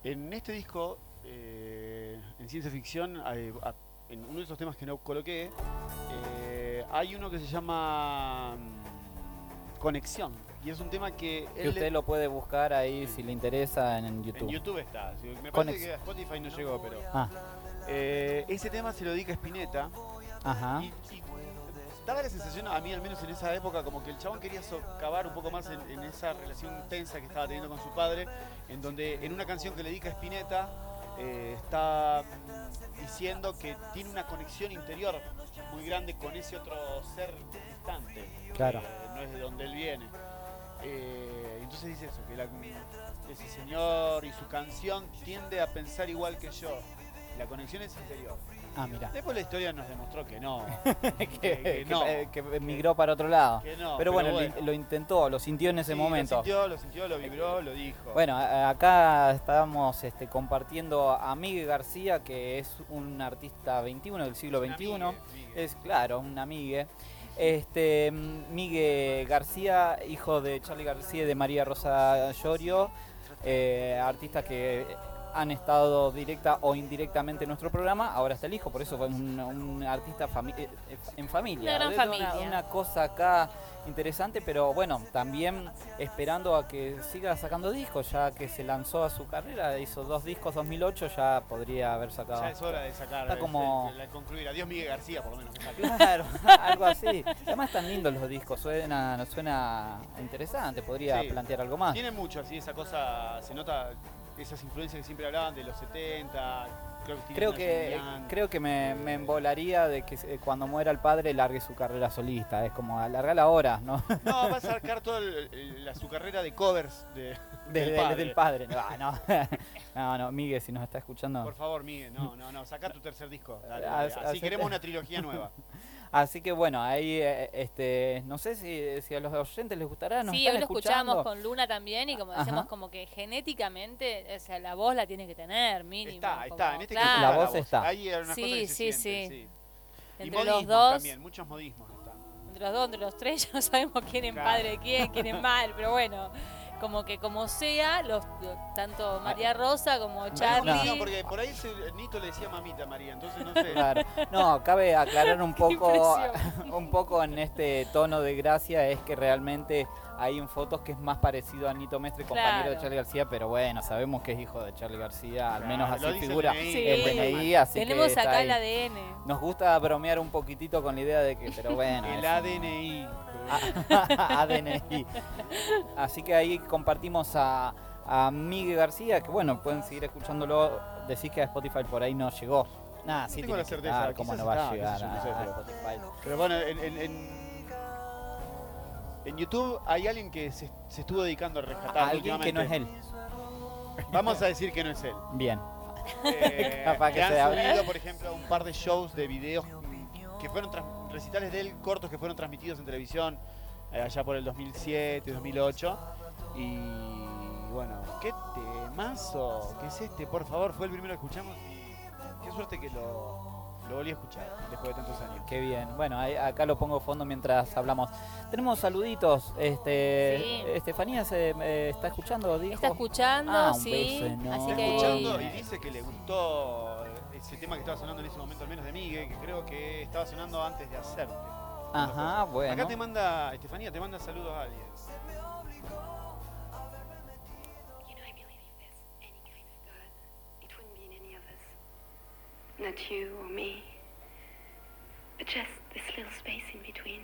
En este disco, en ciencia ficción, en uno de esos temas que no coloqué, hay uno que se llama Conexión. Y es un tema que usted lo puede buscar ahí si le interesa en YouTube. En YouTube está. Me parece que a Spotify no llegó, pero... ese tema se lo dedica a Spinetta. Ajá. Y daba la sensación, a mí al menos en esa época, como que el chabón quería socavar un poco más en esa relación tensa que estaba teniendo con su padre, en donde en una canción que le dedica a Spinetta está diciendo que tiene una conexión interior muy grande con ese otro ser distante, claro, que no es de donde él viene. Entonces dice eso, que ese señor y su canción tiende a pensar igual que yo. La conexión es interior. Ah, mira. Después la historia nos demostró que no. que migró para otro lado. Que no, pero bueno, lo intentó, lo sintió en ese momento. Lo sintió, lo vibró, lo dijo. Bueno, acá estábamos compartiendo a Miguel García, que es un artista 21 del siglo XXI. Es claro, un amigue. Miguel García, hijo de Charly García y de María Rosa Llorio, artistas que han estado directa o indirectamente en nuestro programa. Ahora está el hijo, por eso fue un artista en familia. Una gran familia. Una cosa acá interesante, pero bueno, también esperando a que siga sacando discos, ya que se lanzó a su carrera, hizo 2 discos 2008, ya podría haber sacado. Ya es hora de sacar, está como... de concluir. Adiós Miguel García, por lo menos. Claro, algo así. Además están lindos los discos, suena interesante, podría plantear algo más. Tiene mucho así, esa cosa, se nota esas influencias que siempre hablaban de los 70. Creo que me embolaría de que cuando muera el padre largue su carrera solista. Es como alargarla ahora, ¿no? No, va a sacar toda su carrera de covers del padre. No, Miguel, si nos está escuchando. Por favor, Miguel, no, saca tu tercer disco. Dale, así queremos una trilogía nueva. Así que bueno, ahí no sé si a los oyentes les gustará. Sí, hoy lo escuchamos con Luna también y como decimos, como que genéticamente, o sea, la voz la tiene que tener, mínimo. Está, en este caso la voz está. Ahí era una cosa que se siente, sí. Entre los dos también, muchos modismos están. Entre los dos, entre los tres, ya no sabemos quién es padre de quién es mal, pero bueno. Como sea, tanto María Rosa como Charly. No, porque por ahí Nito le decía mamita a María, entonces no sé. Claro. No, cabe aclarar un poco en este tono de gracia, es que realmente hay en fotos que es más parecido a Nito Mestre, compañero de Charly García, pero bueno, sabemos que es hijo de Charly García, al menos así figura el DNI, así tenemos que acá el ADN. Nos gusta bromear un poquitito con la idea de que, pero bueno. El ADNI. ADNI. Así que ahí compartimos a Miguel García, que bueno, pueden seguir escuchándolo. Decís que a Spotify por ahí no llegó. Nada, sí, tengo la certeza. ¿Cómo no va a llegar a Spotify? Pero bueno, en YouTube hay alguien que se estuvo dedicando a rescatar alguien que no es él. Vamos a decir que no es él. Bien. Capaz que han subido, por ejemplo, un par de shows de videos que fueron recitales de él cortos que fueron transmitidos en televisión allá por el 2007, 2008. Y bueno, qué temazo que es este, por favor, fue el primero que escuchamos y qué suerte que lo volví a escuchar después de tantos años. Qué bien. Bueno, acá lo pongo fondo mientras hablamos. Tenemos saluditos. Estefanía está escuchando, dijo. Está escuchando, un beso enorme. Así está que escuchando y dice que le gustó ese tema que estaba sonando en ese momento, al menos de Miguel, que creo que estaba sonando antes de Hacerte. Ajá, bueno. Acá te manda, Estefanía, te manda saludos a alguien. Not you or me, but just this little space in between.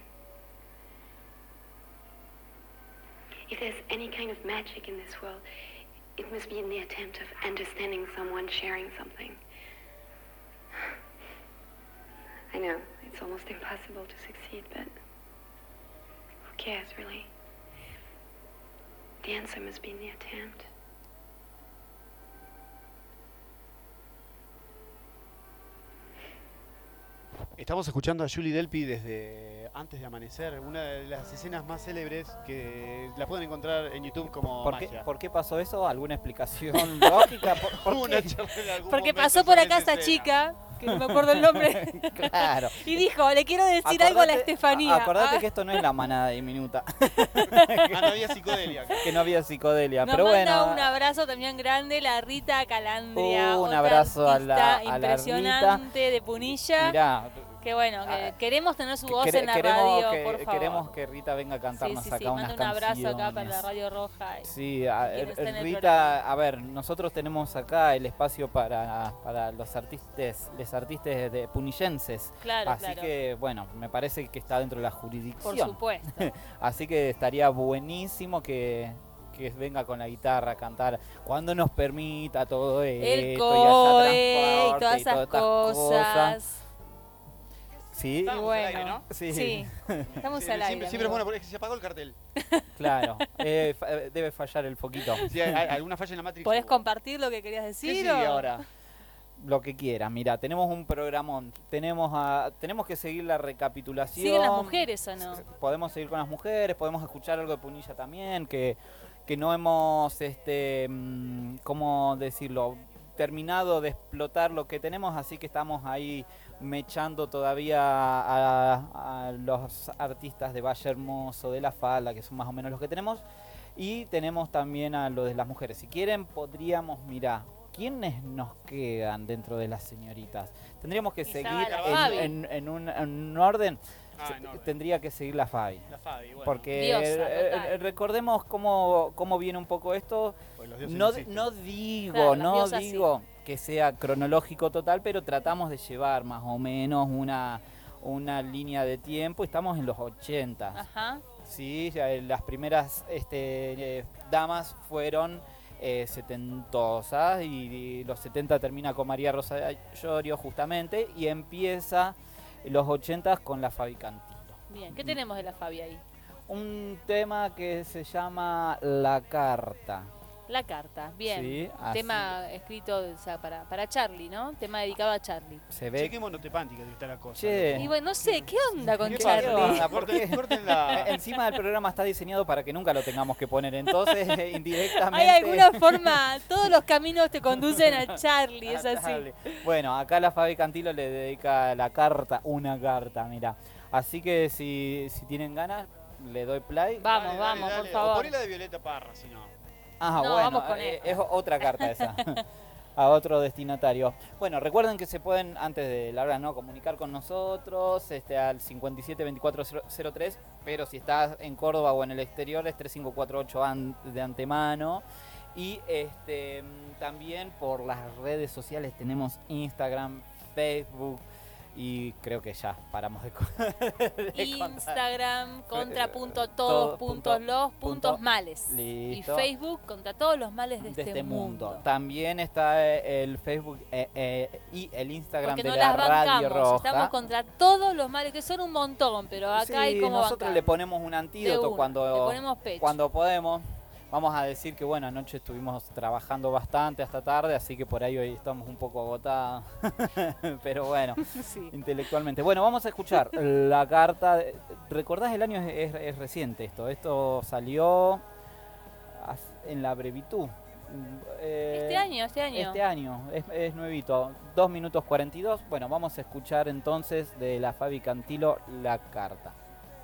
If there's any kind of magic in this world, it must be in the attempt of understanding someone, sharing something. I know, it's almost impossible to succeed, but who cares, really? The answer must be in the attempt. Estamos escuchando a Julie Delpy desde antes de amanecer, una de las escenas más célebres que la pueden encontrar en YouTube como magia. ¿Por qué pasó eso? ¿Alguna explicación lógica? Porque pasó por acá esta chica que no me acuerdo el nombre. Claro. Y dijo, le quiero decir algo a la Estefanía. Acordate que esto no es la manada diminuta. No había psicodelia. Que no había psicodelia. Nos pero manda bueno. un abrazo también grande la Rita Calandria. Un otra abrazo a la impresionante de Punilla. Mirá, Que bueno, que queremos tener su voz en la queremos radio, por favor. Queremos que Rita venga a cantarnos acá unas manda un canciones. abrazo acá para la Radio Roja. Sí, quien esté en el Rita, programa. a ver, nosotros tenemos acá el espacio para los artistas de punillenses. Claro, Así claro. que, bueno, me parece que está dentro de la jurisdicción. Por supuesto. Así que estaría buenísimo que venga con la guitarra a cantar cuando nos permita todo esto. El COE y todas estas esas cosas. Sí, Estamos bueno, al aire, ¿no? Sí, estamos al aire. Siempre es bueno porque se apagó el cartel. claro. Debe fallar el foquito. Si hay alguna falla en la Matrix. ¿Podés compartir lo que querías decir? ¿Qué sigue ahora? Lo que quieras. Mira, tenemos un programón. Tenemos que seguir la recapitulación. ¿Siguen las mujeres o no? Podemos seguir con las mujeres, podemos escuchar algo de Punilla también, que no hemos, ¿cómo decirlo? Terminado de explotar lo que tenemos, así que estamos ahí mechando todavía a los artistas de Valle Hermoso, de La Falda, que son más o menos los que tenemos, y tenemos también a lo de las mujeres. Si quieren, podríamos mirar quiénes nos quedan dentro de las señoritas. Tendríamos que seguir en un orden. Tendría que seguir la Fabi. La Fabi, bueno. Porque Diosa, recordemos cómo viene un poco esto. Pues los dioses No existen. digo que sea cronológico total, pero tratamos de llevar más o menos una línea de tiempo. Estamos en los 80. Ajá. Sí, las primeras damas fueron setentosas y los 70 termina con María Rosa Llorio justamente y empieza los 80 con la Fabi Cantilo. Bien, ¿qué tenemos de la Fabi ahí? Un tema que se llama La Carta. La carta, bien. Sí, tema escrito para Charlie, ¿no? Tema dedicado a Charlie. Se ve. Che, qué monotepántica que está la cosa. Che. Y bueno, no sé, ¿qué onda con ¿Qué Charlie? pasa? Córtenla. Encima del programa está diseñado para que nunca lo tengamos que poner, entonces indirectamente. Hay alguna forma, todos los caminos te conducen a Charlie, es así. Bueno, acá la Fabi Cantilo le dedica una carta, mira. Así que si tienen ganas, le doy play. Vamos, por favor. O poné la de Violeta Parra, si no. Ah, No, bueno, vamos con esta. es otra carta esa. A otro destinatario. Bueno, recuerden que se pueden, antes de la hora, ¿no?, comunicar con nosotros al 572403, pero si estás en Córdoba o en el exterior es 3548 de antemano. Y también por las redes sociales tenemos Instagram, Facebook, y creo que ya paramos de Instagram contra.todos.los.males. Listo. Y Facebook contra todos los males de este mundo. También está el Facebook y el Instagram Porque de no la las Radio bancamos, Roja. estamos contra todos los males, que son un montón, pero acá Sí, hay como nosotros bancar. le ponemos un antídoto Le ponemos pecho. cuando podemos. Vamos a decir que bueno, anoche estuvimos trabajando bastante hasta tarde, así que por ahí hoy estamos un poco agotados. Pero bueno, Sí. intelectualmente. Bueno, vamos a escuchar la carta. ¿Recordás el año? Es reciente esto. Esto salió en la brevitud. Este año. Este año, es nuevito. 2 minutos 42. Bueno, vamos a escuchar entonces de la Fabi Cantilo la carta.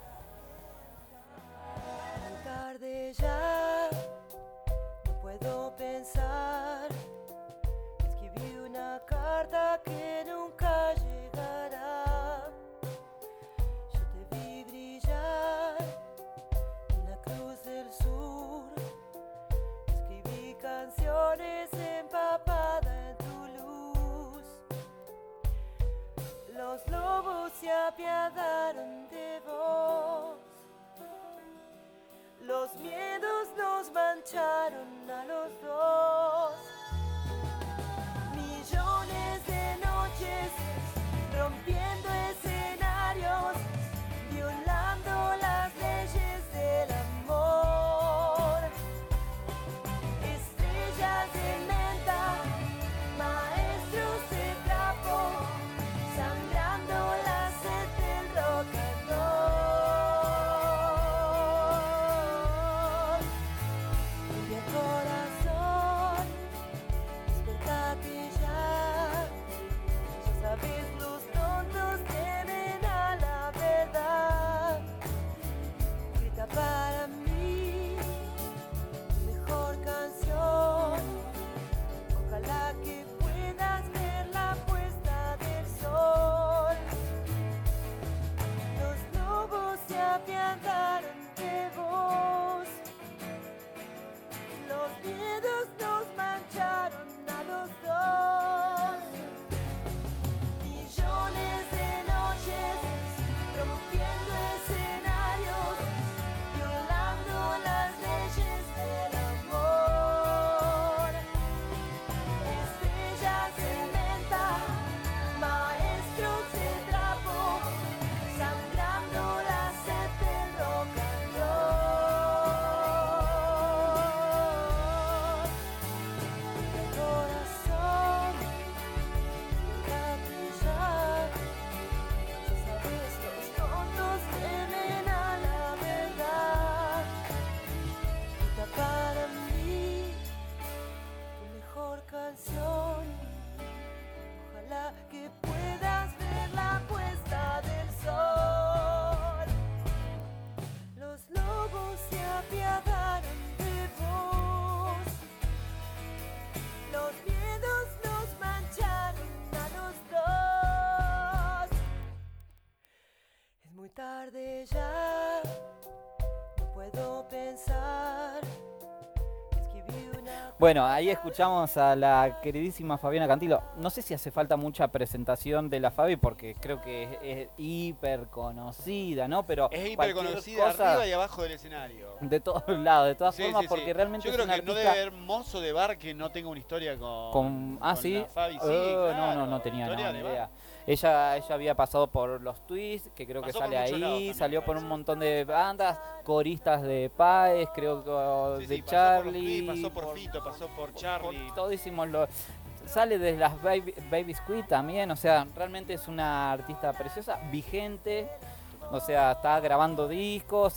Tarde ya, no puedo pensar. Escribí una carta que nunca llegará. Yo te vi brillar en la cruz del sur. Escribí canciones empapada en tu luz. Los lobos se apiadaron de vos. Los miedos nos mancharon a los dos. Millones de noches rompiendo escenarios, violando las leyes del amor. Estrellas de menta, maestros de trapo, sangrando la sed del rock and roll. Corazón muy tarde ya, no puedo pensar. Bueno, ahí escuchamos a la queridísima Fabiana Cantilo. No sé si hace falta mucha presentación de la Fabi porque creo que es hiper conocida, ¿no? Pero es hiper conocida arriba y abajo del escenario. De todos lados, de todas formas, porque realmente yo creo que artista... no debe haber mozo de bar que no tenga una historia con ¿sí? la Fabi. Sí, claro, no tenía ni idea. Ella había pasado por los Twists, que creo que sale ahí, salió por un montón de bandas, coristas de Páez, creo que de Charlie. Pasó por Fito, pasó por Charlie. Por todísimos sale de las Baby Squid también, o sea, realmente es una artista preciosa, vigente. O sea, está grabando discos,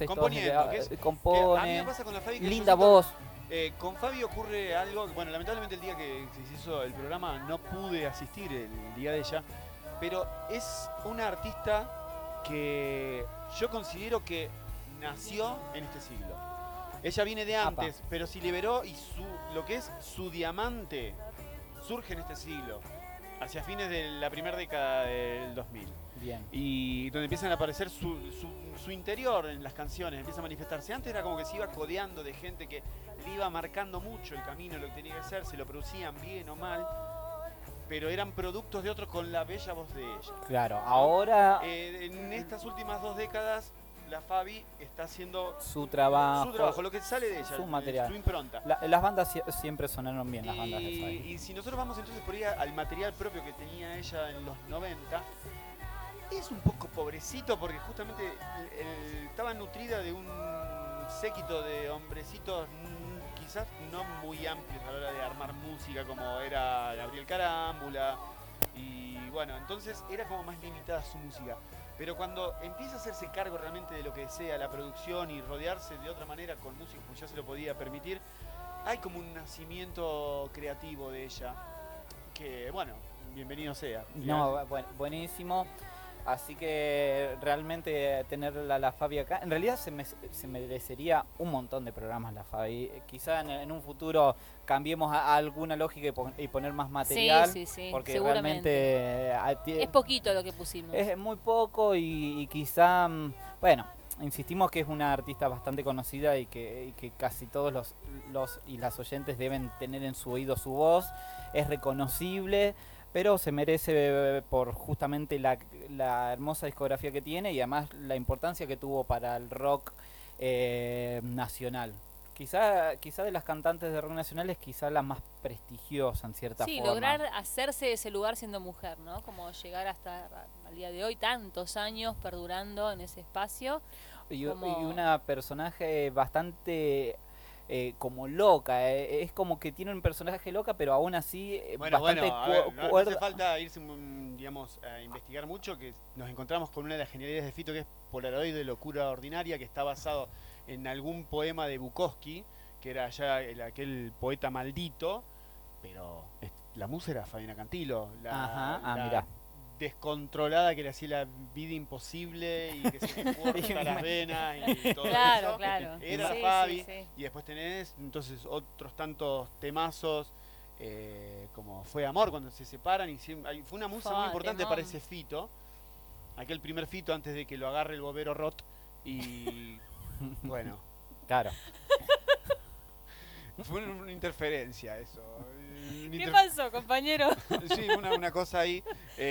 compone, a mí me pasa con la Fabi que linda voz. Con Fabi ocurre algo, bueno, lamentablemente el día que se hizo el programa no pude asistir el día de ella, pero es una artista que yo considero que nació en este siglo. Ella viene de antes, pero se liberó y lo que es su diamante surge en este siglo, hacia fines de la primera década del 2000. Bien. Y donde empiezan a aparecer su interior en las canciones, empieza a manifestarse. Antes era como que se iba codeando de gente que le iba marcando mucho el camino, lo que tenía que hacer, se lo producían bien o mal, pero eran productos de otros con la bella voz de ella. Claro, ahora... en estas últimas 2 décadas, la Fabi está haciendo su trabajo, lo que sale de ella, su material, su impronta. Las bandas siempre sonaron bien, las bandas de Fabi. Y si nosotros vamos entonces por ahí al material propio que tenía ella en los 90, es un poco pobrecito porque justamente estaba nutrida de un séquito de hombrecitos quizás no muy amplios a la hora de armar música como era Gabriel Carámbula y bueno, entonces era como más limitada su música. Pero cuando empieza a hacerse cargo realmente de lo que sea la producción y rodearse de otra manera con músicos como ya se lo podía permitir, hay como un nacimiento creativo de ella que bueno, bienvenido sea. No, buenísimo. Así que realmente tener la Fabi acá, en realidad se merecería un montón de programas la Fabi. Quizá en un futuro cambiemos a alguna lógica y poner más material. Sí, porque realmente es poquito lo que pusimos. Es muy poco y quizá, bueno, insistimos que es una artista bastante conocida y que casi todos los y las oyentes deben tener en su oído su voz. Es reconocible, pero se merece por justamente la hermosa discografía que tiene y además la importancia que tuvo para el rock nacional. Quizá de las cantantes de rock nacional es quizá la más prestigiosa en cierta forma. Sí, lograr hacerse ese lugar siendo mujer, ¿no? Como llegar hasta al día de hoy, tantos años perdurando en ese espacio. Y una personaje bastante... como loca, es como que tiene un personaje loca, pero aún así bastante no hace falta irse, digamos, a investigar mucho, que nos encontramos con una de las genialidades de Fito, que es Polaroid de locura ordinaria, que está basado en algún poema de Bukowski, que era ya aquel poeta maldito, pero la musa era Fabiana Cantilo, mirá. Descontrolada que le hacía la vida imposible y que se le corta las venas y todo claro, eso. Claro. Era la Fabi. Y después tenés entonces otros tantos temazos como Fue Amor cuando se separan y fue una musa muy importante para ese Fito, aquel primer Fito antes de que lo agarre el bobero Roth y bueno, claro. Fue una interferencia eso. ¿Qué pasó, compañero? Sí, una cosa ahí.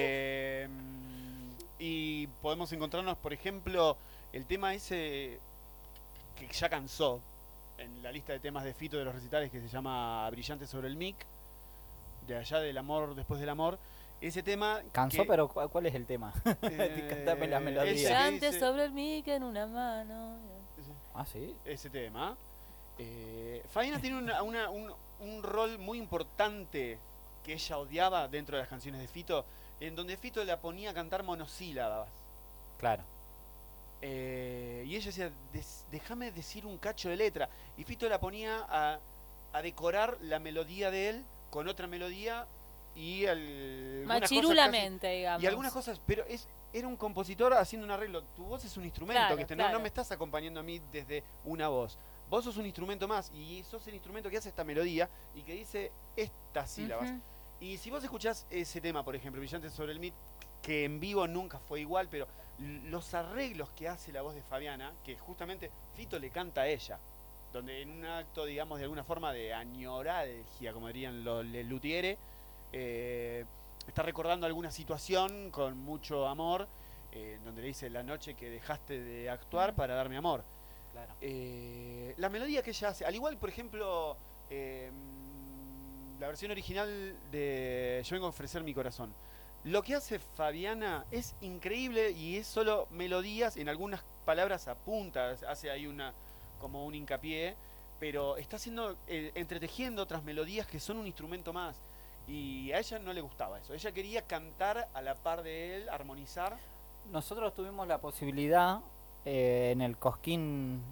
Y podemos encontrarnos, por ejemplo, el tema ese que ya cansó en la lista de temas de Fito de los recitales, que se llama Brillante sobre el mic, de allá del amor después del amor. Ese tema... Cansó, pero ¿cuál es el tema? Cantame la melodía. Brillante sobre el mic en una mano. Ah, ¿sí? Ese tema... Fabiana tiene un rol muy importante que ella odiaba dentro de las canciones de Fito, en donde Fito la ponía a cantar monosílabas. Claro. Y ella decía, déjame decir un cacho de letra. Y Fito la ponía a decorar la melodía de él con otra melodía y machirulamente, digamos. Y algunas cosas, pero era un compositor haciendo un arreglo. Tu voz es un instrumento, claro. No me estás acompañando a mí desde una voz. Vos sos un instrumento más y sos el instrumento que hace esta melodía y que dice estas sílabas. Y si vos escuchás ese tema, por ejemplo, Brillante sobre el mic, que en vivo nunca fue igual, pero los arreglos que hace la voz de Fabiana, que justamente Fito le canta a ella, donde en un acto, digamos, de alguna forma de añoradgia, como dirían los luthieres, está recordando alguna situación con mucho amor, donde le dice la noche que dejaste de actuar para darme amor. Claro. La melodía que ella hace, al igual, por ejemplo, la versión original de Yo vengo a ofrecer mi corazón. Lo que hace Fabiana es increíble y es solo melodías, en algunas palabras apunta, hace ahí como un hincapié, pero está haciendo, entretejiendo otras melodías que son un instrumento más. Y a ella no le gustaba eso. Ella quería cantar a la par de él, armonizar. Nosotros tuvimos la posibilidad en el Cosquín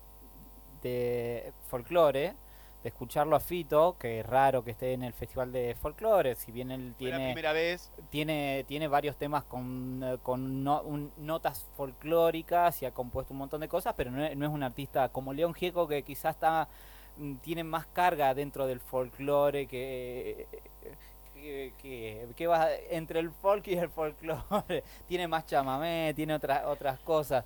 de Folclore de escucharlo a Fito, que es raro que esté en el Festival de Folclore, si bien él Fue la primera vez. tiene varios temas con notas folclóricas y ha compuesto un montón de cosas, pero no es un artista como León Gieco, que quizás tiene más carga dentro del folclore que va entre el folk y el folclore. Tiene más chamamé, tiene otras cosas.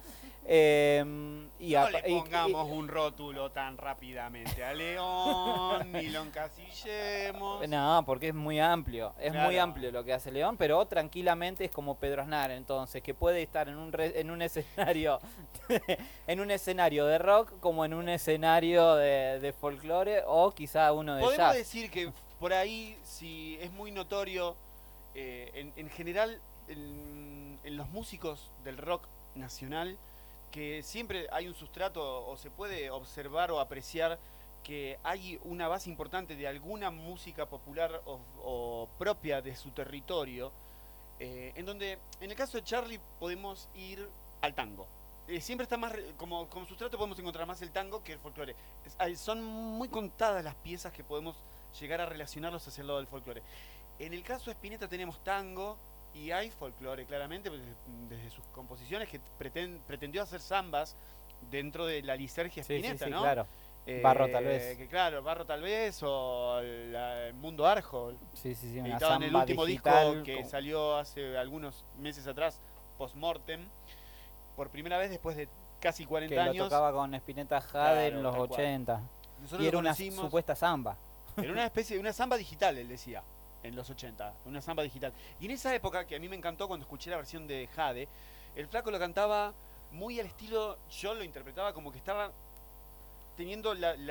No le pongamos un rótulo tan rápidamente a León, ni lo encasillemos. No, porque es muy amplio. Es Claro. muy amplio lo que hace León, pero tranquilamente es como Pedro Aznar, entonces, que puede estar en un escenario en un escenario de rock como en un escenario de folclore o quizá uno de Podemos jazz. decir que por ahí, si es muy notorio, en general, en los músicos del rock nacional, que siempre hay un sustrato o se puede observar o apreciar que hay una base importante de alguna música popular o propia de su territorio, en donde en el caso de Charly podemos ir al tango. Siempre está más, como sustrato podemos encontrar más el tango que el folclore. Son muy contadas las piezas que podemos llegar a relacionarlos hacia el lado del folclore. En el caso de Spinetta tenemos tango, y hay folclore, claramente, desde sus composiciones, que pretendió hacer zambas dentro de la lisergia Spinetta, sí, ¿no? Claro. Barro tal vez. Barro tal vez, o el Mundo Arjo. Sí, una editado en el samba último digital, disco que salió hace algunos meses atrás, Postmortem, por primera vez después de casi 40 que años. lo tocaba con Spinetta Jade Claro, en los tal cual. 80. Nosotros Y era lo una conocimos. supuesta samba. Era una especie de una samba digital, él decía, en los 80, una samba digital. Y en esa época, que a mí me encantó cuando escuché la versión de Jade, el flaco lo cantaba muy al estilo, yo lo interpretaba como que estaba teniendo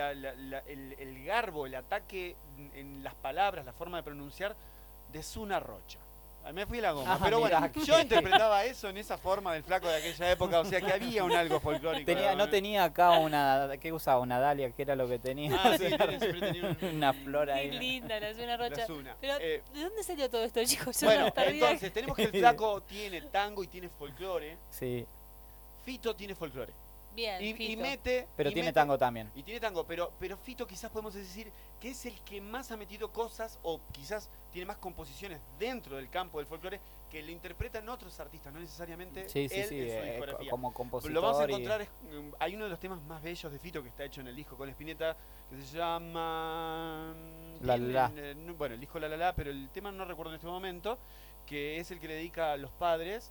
el garbo, el ataque en las palabras, la forma de pronunciar de Zuna Rocha. Me fui a la goma, pero mirá, bueno, yo interpretaba eso en esa forma del flaco de aquella época, o sea que había un algo folclórico. No tenía acá ¿qué usaba? Una dalia, que era lo que tenía. Ah, sí, siempre tenía una flor ahí. Qué linda la Zuna Rocha. La Zuna. Pero, ¿de dónde salió todo esto, chicos? Yo Bueno, me perdí. entonces tenemos que el flaco tiene tango y tiene folclore. Sí. Fito tiene folclore. Bien, Y Fito. mete. Pero y tiene mete- tango también. Y tiene tango, pero Fito quizás podemos decir que es el que más ha metido cosas, o quizás tiene más composiciones dentro del campo del folclore que le interpretan otros artistas, no necesariamente Sí, él en su discografía. como compositor. Lo vamos a encontrar, hay uno de los temas más bellos de Fito que está hecho en el disco con Spinetta, que se llama... La La La. Bueno, el disco La La La, pero el tema no recuerdo en este momento, que es el que le dedica a los padres.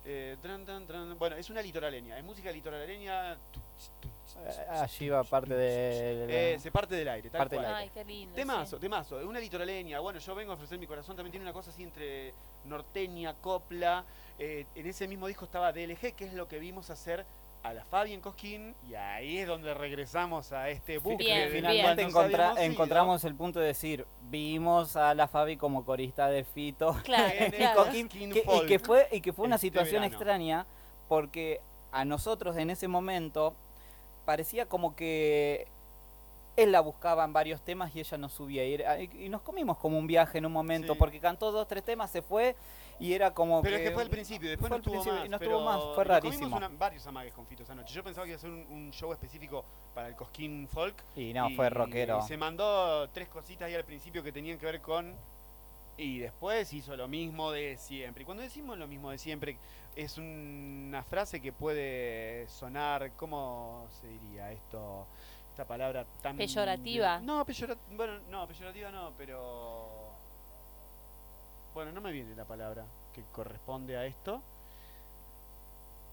Bueno, es una litoraleña, es música litoraleña. Allí va parte de... Se parte del aire, tal Parte del cual. Ay, qué lindo. Temazo, sí. temazo, es una litoraleña. Bueno, yo vengo a ofrecer mi corazón, también tiene una cosa así entre norteña, copla. En ese mismo disco estaba DLG, que es lo que vimos hacer a la Fabi en Cosquín, y ahí es donde regresamos a este bucle. Bien, del Finalmente cual nos habíamos ido. encontramos el punto de decir, vimos a la Fabi como corista de Fito. Claro, En el claro. Cosquín, Cosquín y Folk que fue una este situación verano. extraña, porque a nosotros en ese momento parecía como que él la buscaba en varios temas y ella nos subía. Y nos comimos como un viaje en un momento, Sí. porque cantó 2, 3 temas, se fue y era como Pero es que fue al principio, después fue no estuvo al principio más. y no pero estuvo más, fue nos rarísimo. comimos varios amagues con Fito esa noche. Yo pensaba que iba a ser un show específico para el Cosquín Folk. Y no, fue rockero. Y se mandó 3 cositas ahí al principio que tenían que ver con... Y después hizo lo mismo de siempre. Y cuando decimos lo mismo de siempre, es una frase que puede sonar, ¿cómo se diría esto? Esta palabra tan... Peyorativa. No, peyorativa no, pero... Bueno, no me viene la palabra que corresponde a esto.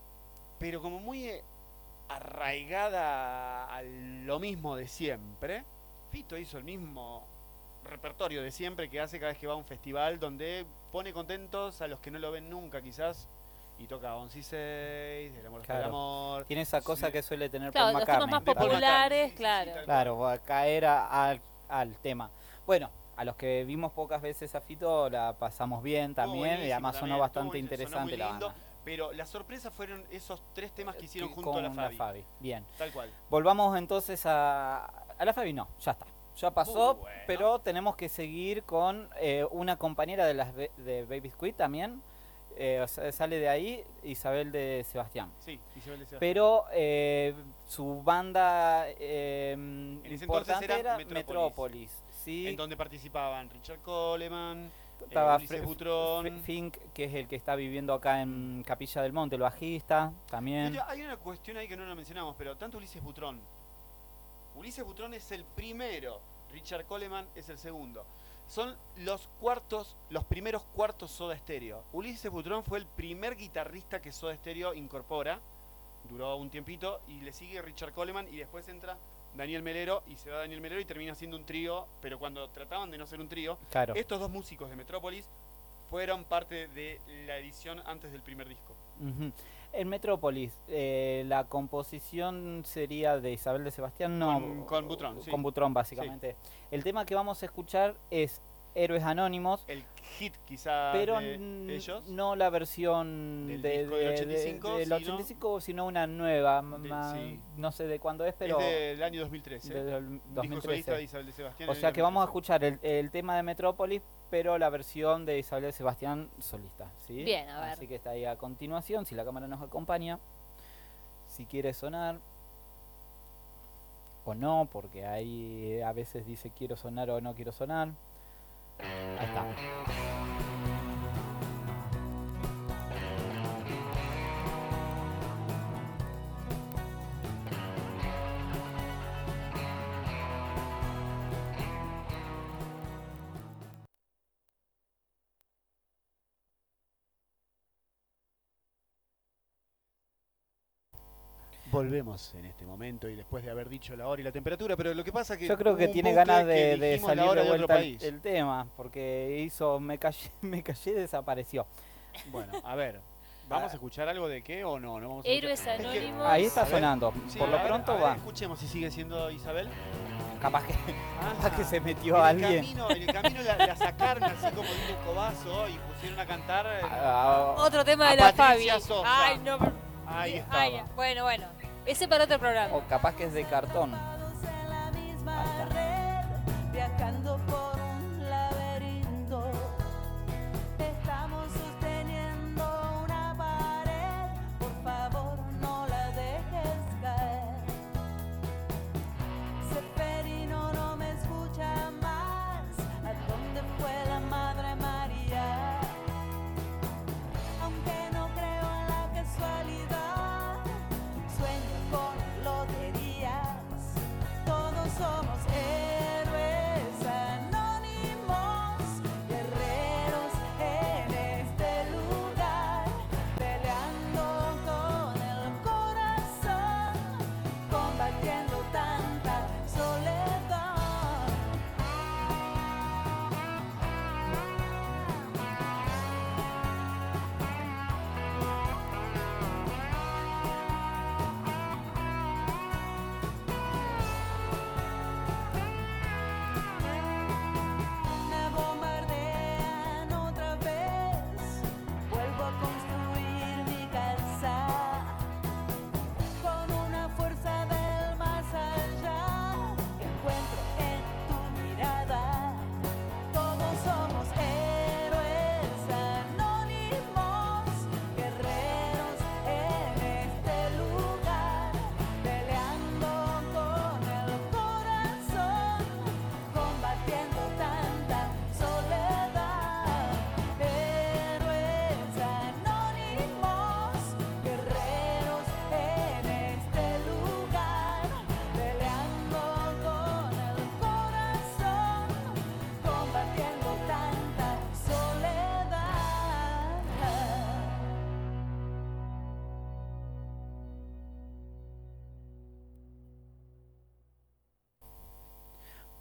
pero como muy arraigada a lo mismo de siempre. Fito hizo el mismo repertorio de siempre que hace cada vez que va a un festival, donde pone contentos a los que no lo ven nunca quizás, y toca 11 y 6, El amor, Claro. el amor. Tiene esa cosa que suele tener Claro, Paul los temas McCartney. más De Paul populares, McCartney, claro. Claro, va a caer al tema. Bueno, a los que vimos pocas veces a Fito la pasamos bien también, y Buenísimo además también, sonó bastante sonó interesante muy la lindo, banda. pero la sorpresa fueron esos 3 temas que hicieron junto Con a la Fabi. Bien. Tal cual. Volvamos entonces a la Fabi, no, ya está. Ya pasó, Bueno. pero tenemos que seguir con una compañera de Baby Squid también. O sea, sale de ahí Isabel de Sebastián. Sí, Isabel de Sebastián. Pero su banda ese importante entonces era era Metrópolis. ¿sí? En donde participaban Richard Coleman, Estaba Ulises Butrón. Fink, que es el que está viviendo acá en Capilla del Monte, el bajista, también. Hay una cuestión ahí que no lo mencionamos, pero tanto Ulises Butrón es el primero, Richard Coleman es el segundo. Son los primeros cuartos Soda Stereo. Ulises Butrón fue el primer guitarrista que Soda Stereo incorpora, duró un tiempito, y le sigue Richard Coleman, y después entra Daniel Melero, y se va Daniel Melero y termina siendo un trío, pero cuando trataban de no ser un trío, Claro. estos 2 músicos de Metrópolis fueron parte de la edición antes del primer disco. Ujú. En Metrópolis, la composición sería de Isabel de Sebastián, no. Con Butrón, sí. Con Butrón, básicamente. El tema que vamos a escuchar es Héroes Anónimos, El hit quizás pero de ellos. no la versión Del disco del 85, del sino- 85, sino una nueva, sí. no sé de cuándo es, pero Es del año 2013. del Un disco 2013. solista de Isabel de Sebastián. O en el sea que vamos a 2013. escuchar el tema de Metrópolis, pero la versión de Isabel de Sebastián solista, ¿sí? Bien, a ver. Así que está ahí a continuación, si la cámara nos acompaña. Si quiere sonar o no, porque ahí a veces dice quiero sonar o no quiero sonar. Ahí está. Volvemos en este momento y después de haber dicho la hora y la temperatura, pero lo que pasa que Yo creo que hubo un tiene bucle ganas que de dijimos salir la hora de otro vuelta país. el tema, porque hizo me callé y desapareció. Bueno, a ver, ¿vamos a escuchar algo de qué o no? ¿No vamos a Héroes escuchar? Es que- Anónimos. Ahí está A ver, sonando, sí, por a lo ver, pronto a ver, va. escuchemos si sigue siendo Isabel. Capaz que, capaz que se metió en alguien. En el camino la sacaron así como de un escobazo y pusieron a cantar. Otro tema de a la Fabi. Patricia Sosa. Ay, no. Ahí estaba. Ay, bueno. Ese para otro programa. O capaz que es de cartón. En la misma Ahí está. red, viajando por un laberinto. Estamos sosteniendo una pared. Por favor, no la dejes caer. Seferino no me escucha más. ¿A dónde fue la Madre María? Aunque no creo en la casualidad, sueño con loterías. Todos somos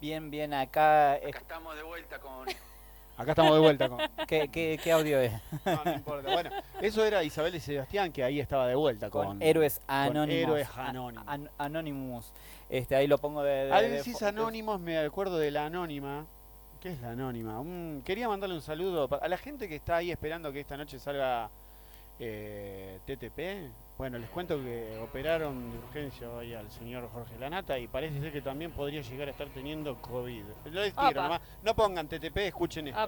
Bien, acá. Acá estamos de vuelta con... Acá estamos de vuelta con... ¿Qué audio es? No importa. Bueno, eso era Isabel y Sebastián, que ahí estaba de vuelta con Héroes Anónimos. Héroes Anónimos. Anonymous. Ahí lo pongo Decís Anónimos, me acuerdo de la Anónima. ¿Qué es la Anónima? Quería mandarle un saludo a la gente que está ahí esperando que esta noche salga TTP. Bueno, les cuento que operaron de urgencia hoy al señor Jorge Lanata y parece ser que también podría llegar a estar teniendo COVID. Lo tiro nomás. No pongan TTP, escuchen esto.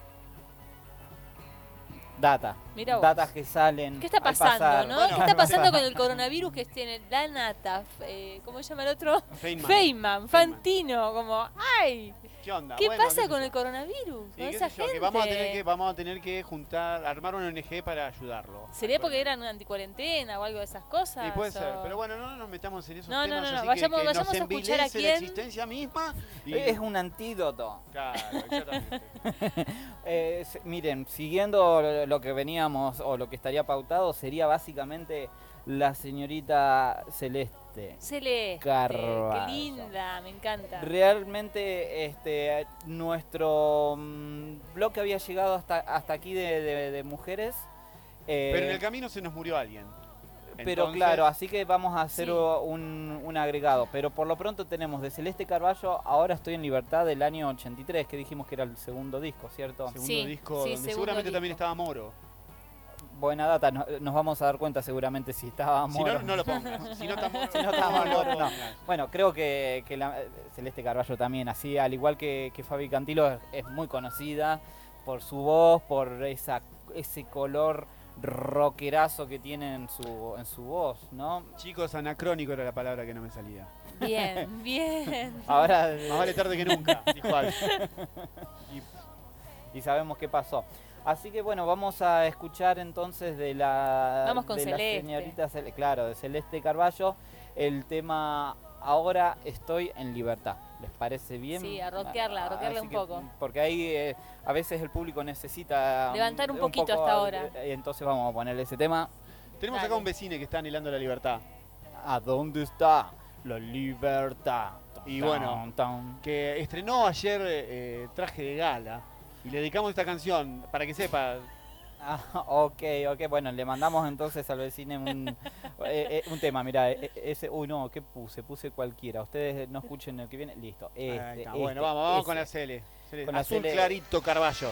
Datas que salen. ¿Qué está pasando, no? Bueno, ¿Qué está pasando con el coronavirus que tiene Lanata? ¿Cómo se llama el otro? Feynman, Fantino, como ¡ay! ¿Qué onda? ¿Qué pasa con el coronavirus? Sí, con esa gente. Que vamos a tener que juntar, armar una ONG para ayudarlo. ¿Sería porque eran anticuarentena o algo de esas cosas? Sí, puede ser, pero bueno, no nos metamos en esos temas. No, vayamos nos a escuchar a quién. la existencia misma. Es un antídoto. Claro, exactamente. Miren, siguiendo lo que veníamos o lo que estaría pautado, sería básicamente la señorita Celeste Carballo. Qué linda, me encanta. Realmente nuestro bloque había llegado hasta aquí de mujeres. Pero en el camino se nos murió alguien. Pero entonces, claro, así que vamos a hacer un agregado. Pero por lo pronto tenemos de Celeste Carballo, Ahora estoy en libertad, del año 83, que dijimos que era el segundo disco, ¿cierto? Segundo disco, donde seguramente también estaba Moro. Buena data, nos vamos a dar cuenta seguramente si estaba Moro. Si no lo pongas. Si no está Moro, no. Bueno, creo que la Celeste Carballo también, así al igual que Fabi Cantilo, es muy conocida por su voz, por ese color rockerazo que tiene en su voz, ¿no? Chicos, anacrónico era la palabra que no me salía. Bien. Ahora más vale tarde que nunca, dijo Al. Y sabemos qué pasó. Así que bueno, vamos a escuchar entonces de la señorita de Celeste Carballo, el tema Ahora estoy en libertad. ¿Les parece bien? Sí, a rockearla un poco. Porque ahí a veces el público necesita levantar un poquito hasta ahora. Entonces vamos a ponerle ese tema. Tenemos acá un vecino que está anhelando la libertad. ¿A dónde está la libertad? Y bueno, que estrenó ayer Traje de Gala. Y le dedicamos esta canción para que sepa. Ok, bueno, le mandamos entonces al vecino un tema, mira, ¿qué puse? Puse cualquiera, ustedes no escuchen el que viene, listo. Bueno, vamos con la Cele. Azul clarito Carballo.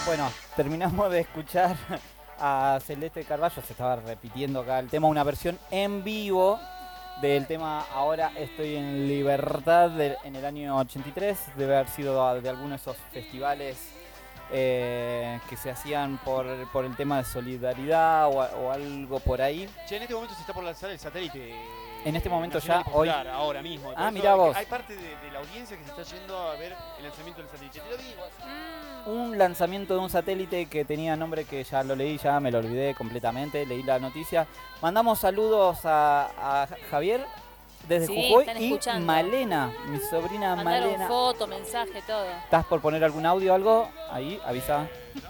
Bueno, terminamos de escuchar a Celeste Carballo, se estaba repitiendo acá el tema, una versión en vivo del tema Ahora estoy en libertad en el año 83, debe haber sido de alguno de esos festivales que se hacían por el tema de solidaridad o algo por ahí. Che, en este momento se está por lanzar el satélite. En este momento ya, hoy. Ahora mismo. Ah, mirá vos. Hay parte de la audiencia que se está yendo a ver el lanzamiento del satélite. Te lo digo así. Un lanzamiento de un satélite que tenía nombre que ya lo leí, ya me lo olvidé completamente, leí la noticia. Mandamos saludos a Javier desde Jujuy y Malena, mi sobrina Mandaron Malena. Foto, mensaje, todo. ¿Estás por poner algún audio o algo? Ahí, avisa.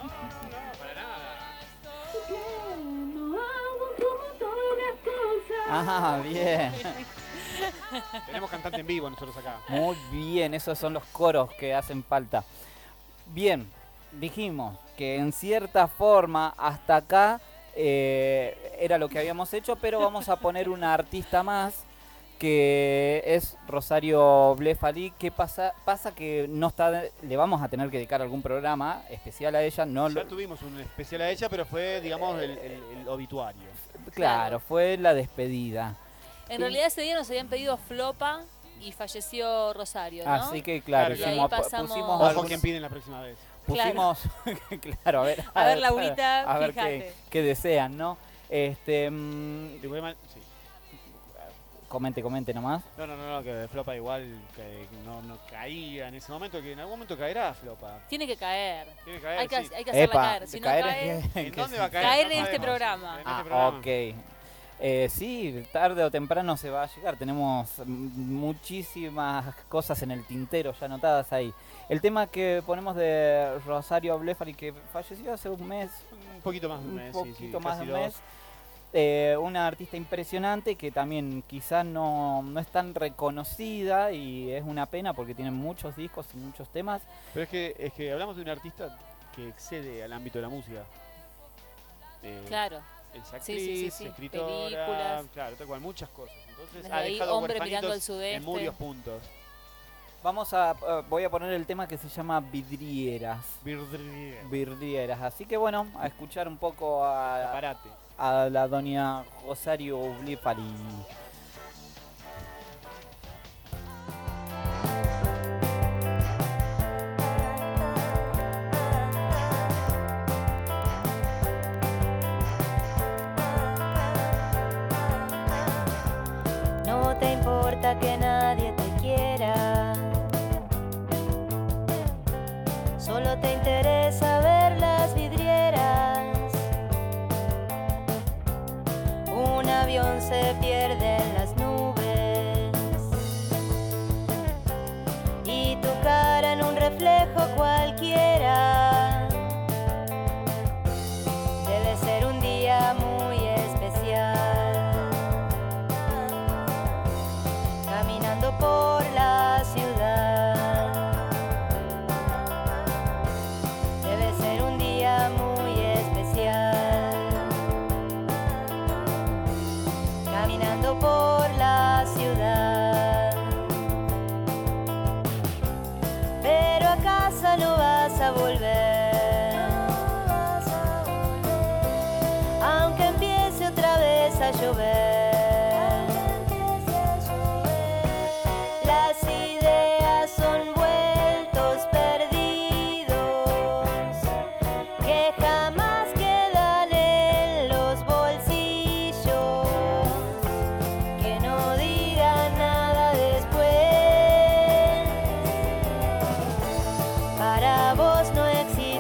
Ah, bien. Tenemos cantante en vivo nosotros acá. Muy bien, esos son los coros que hacen falta. Bien, dijimos que en cierta forma hasta acá era lo que habíamos hecho, pero vamos a poner una artista más que es Rosario Blefari. ¿Qué pasa? Pasa que no está, le vamos a tener que dedicar algún programa especial a ella. No ya tuvimos un especial a ella, pero fue, digamos, el obituario. Claro, fue la despedida. En realidad ese día nos habían pedido Flopa y falleció Rosario, ¿no? Así que claro, pusimos ojo quién piden la próxima vez. Pusimos, claro, a ver Laurita, a ver fíjate. qué desean, ¿no? Sí. Comente nomás. No, que Flopa igual que no caía en ese momento, que en algún momento caerá Flopa. Tiene que caer. Hay que hacerla caer. Si caer no cae, ¿en dónde va a caer? Caer en este programa. Ok. Sí, tarde o temprano se va a llegar. Tenemos muchísimas cosas en el tintero ya anotadas ahí. El tema que ponemos de Rosario Blefari, que falleció hace un mes. Un poquito más de un mes. Un poquito sí, más de un mes. Dos. Una artista impresionante que también quizás no es tan reconocida y es una pena porque tiene muchos discos y muchos temas. Pero es que hablamos de un artista que excede al ámbito de la música. Claro. Es actriz, escritora, películas. claro, tal cual, muchas cosas. Entonces Desde ha ahí, dejado Hombre mirando al huerfanitos sudeste. en muchos puntos. Voy a poner el tema que se llama Vidrieras. Vidrieras. Así que bueno, a escuchar un poco a la doña Rosario Blefari. No te importa que nadie te quiera, solo te interesa ver las vidrieras. Un avión se pierde en las nubes y tu cara en un reflejo cualquiera. Debe ser un día muy especial, caminando por la ciudad. Debe ser un día muy especial, caminando por la ciudad. Pero a casa no vas a volver, aunque empiece otra vez a llover. Las ideas son vueltos perdidos que jamás quedan en los bolsillos, que no digan nada después. Para vos no existe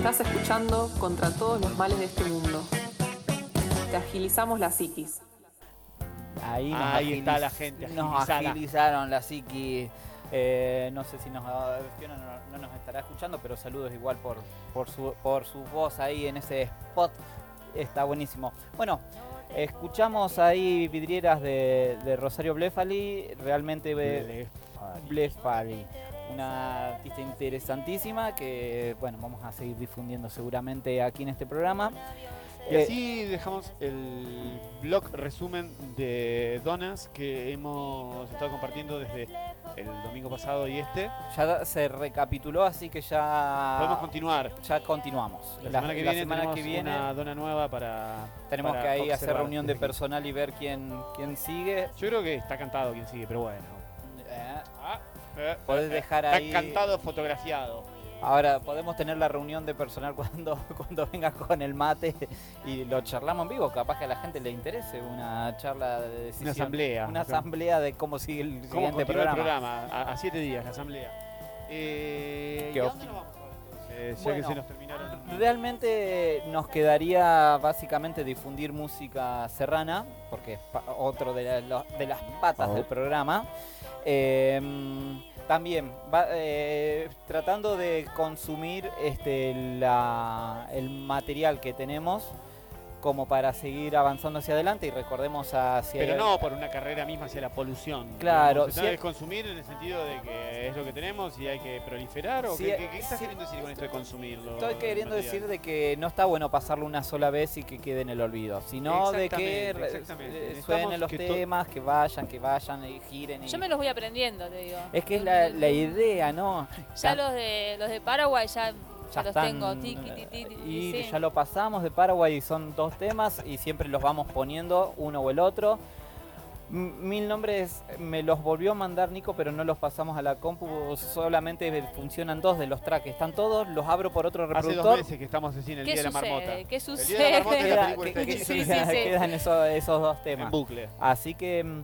Estás escuchando Contra todos los males de este mundo. Te agilizamos la psiquis. Ahí está la gente. Nos agilizaron la psiquis. No sé si nos no nos estará escuchando, pero saludos igual por su voz ahí en ese spot. Está buenísimo. Bueno, escuchamos ahí Vidrieras de Rosario Blefari. Realmente Blefari, una artista interesantísima que, bueno, vamos a seguir difundiendo seguramente aquí en este programa. Y así dejamos el blog resumen de donas que hemos estado compartiendo desde el domingo pasado y Ya se recapituló, así que ya podemos continuar. Ya continuamos. La semana que viene una dona nueva para... Tenemos que ahí hacer reunión de personal y ver quién sigue. Yo creo que está cantado quién sigue, pero bueno. Podés dejar ahí... Está cantado, fotografiado. Ahora, podemos tener la reunión de personal cuando vengas con el mate y lo charlamos en vivo. Capaz que a la gente le interese una charla de decisión. Una asamblea de cómo sigue el siguiente programa. El programa a 7 días, la asamblea. ¿Y a dónde nos vamos ahora entonces? Ya que se nos terminaron. Realmente nos quedaría básicamente difundir música serrana, porque es otro de las patas del programa. También tratando de consumir el material que tenemos como para seguir avanzando hacia adelante y recordemos hacia... Pero no por una carrera misma hacia la polución. Claro. Se trata de consumir en el sentido de que es lo que tenemos y hay que proliferar. ¿O qué estás queriendo decir con esto de consumirlo? Estoy queriendo decir de que no está bueno pasarlo una sola vez y que quede en el olvido, sino de que suenen los temas, que vayan y giren. Yo me los voy aprendiendo, te digo. Es que es la idea, ¿no? Ya los de Paraguay ya los están, tengo. Y ya lo pasamos de Paraguay y son 2 temas y siempre los vamos poniendo uno o el otro. 1000 nombres me los volvió a mandar Nico, pero no los pasamos a la compu, solamente funcionan 2 de los tracks. Están todos, los abro por otro reproductor. Hace 2 meses que estamos así en el Día de la Marmota. ¿Qué sucede? El Día de la Marmota es la película quedan esos 2 temas. En bucle. Así que...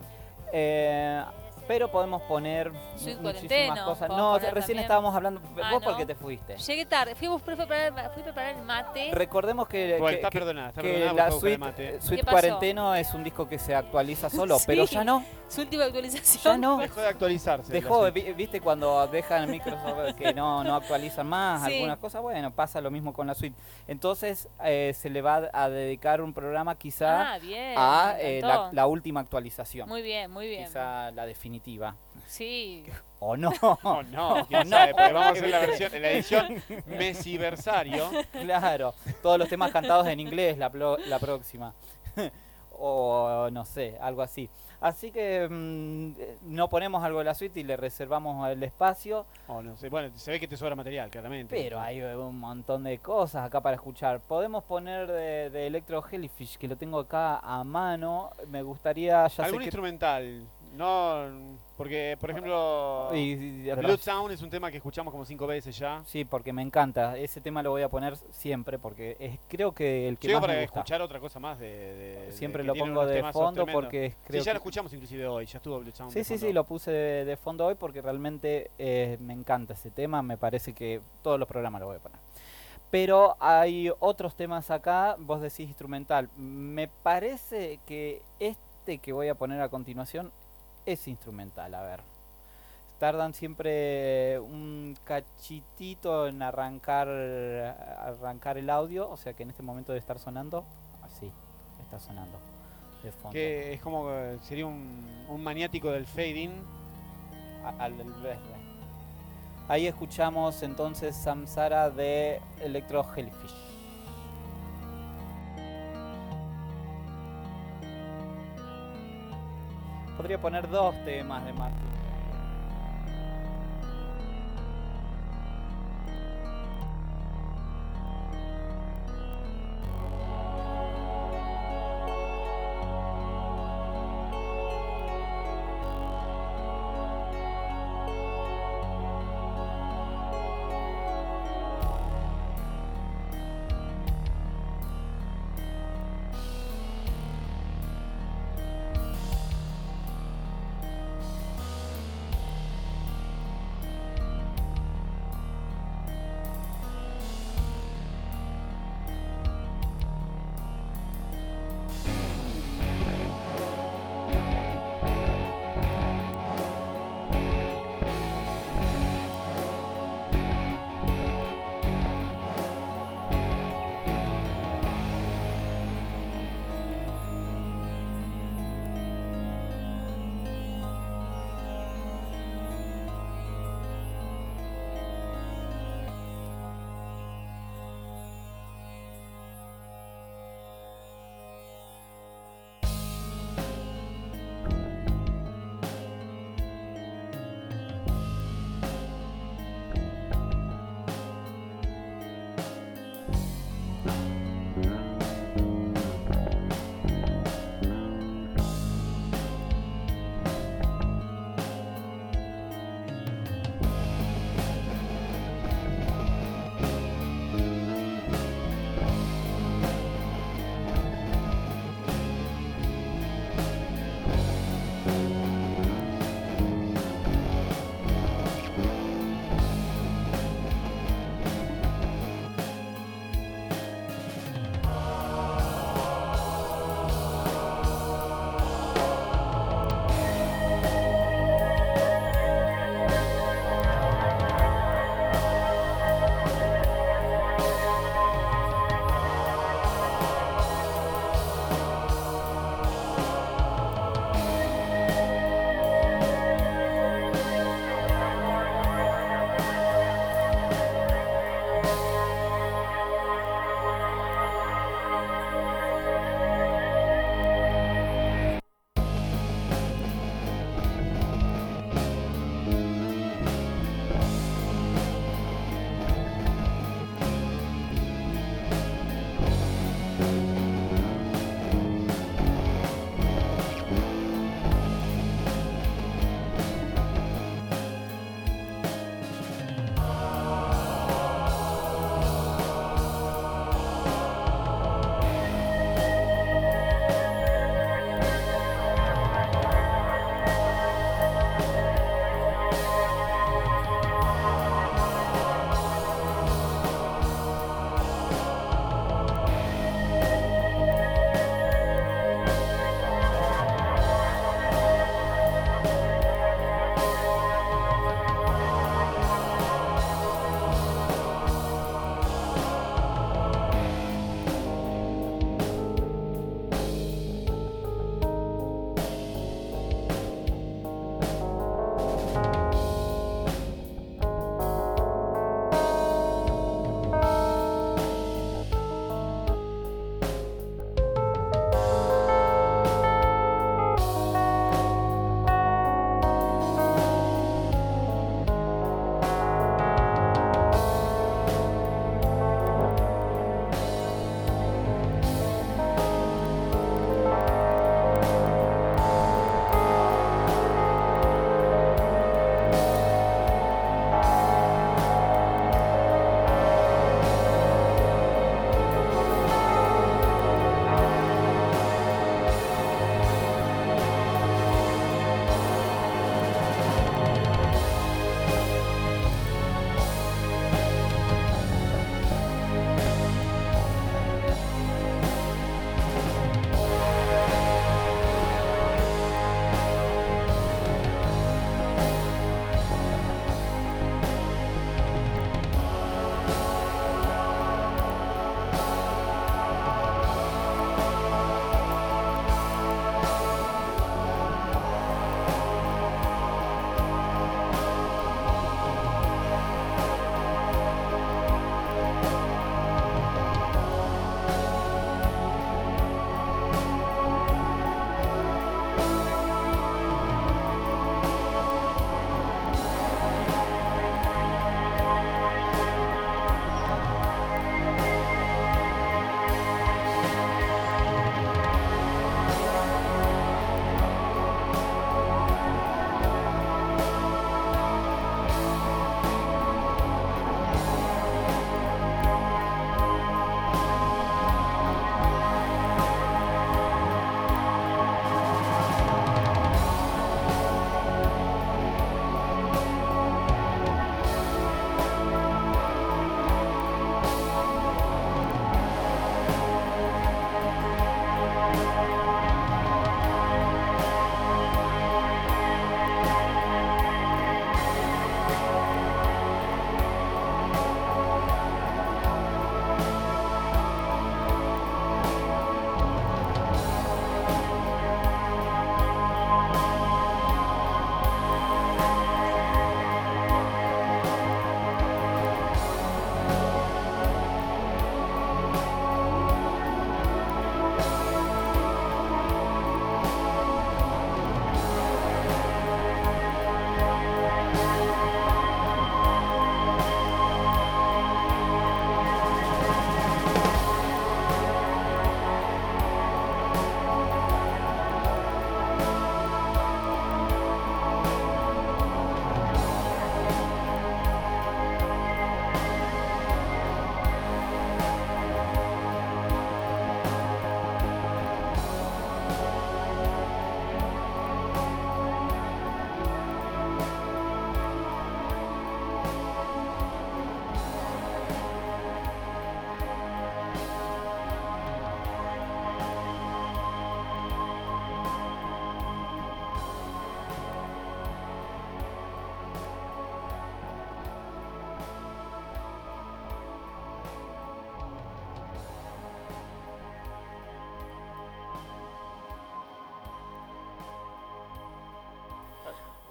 pero podemos poner muchísimas cosas. No, recién también estábamos hablando. ¿Vos por qué te fuiste? Llegué tarde. Fui a preparar el mate. Recordemos que está perdonada, la Suite Cuarenteno es un disco que se actualiza solo, pero ya no. Su última actualización. Ya no. Dejó de actualizarse. ¿Viste cuando dejan Microsoft que no actualizan más algunas cosas? Bueno, pasa lo mismo con la Suite. Entonces se le va a dedicar un programa quizá a la última actualización. Muy bien. Quizá la definitiva. Sí. O no. O no, quién sabe, porque vamos a hacer la edición Mesiversario. Claro, todos los temas cantados en inglés la próxima. O no sé, algo así. Así que no ponemos algo de la suite y le reservamos el espacio. No sé. Bueno, se ve que te sobra material, claramente. Pero hay un montón de cosas acá para escuchar. Podemos poner de Electro Jellyfish, que lo tengo acá a mano. Me gustaría... ¿Algún instrumental? No, porque, por ejemplo, Blood Sound es un tema que escuchamos como 5 veces ya. Sí, porque me encanta. Ese tema lo voy a poner siempre porque creo que el que más para me gusta. Escuchar otra cosa más siempre lo pongo de fondo porque creo ya lo escuchamos inclusive hoy, ya estuvo Blood Sound. Sí, lo puse de fondo hoy porque realmente me encanta ese tema. Me parece que todos los programas lo voy a poner. Pero hay otros temas acá, vos decís instrumental. Me parece que que voy a poner a continuación es instrumental, a ver. Tardan siempre un cachitito en arrancar el audio, o sea que en este momento debe estar sonando, así, está sonando de fondo. Que es como, sería un maniático del fade-in. Ahí escuchamos entonces Samsara de Electro Jellyfish. Podría poner 2 temas de Martin.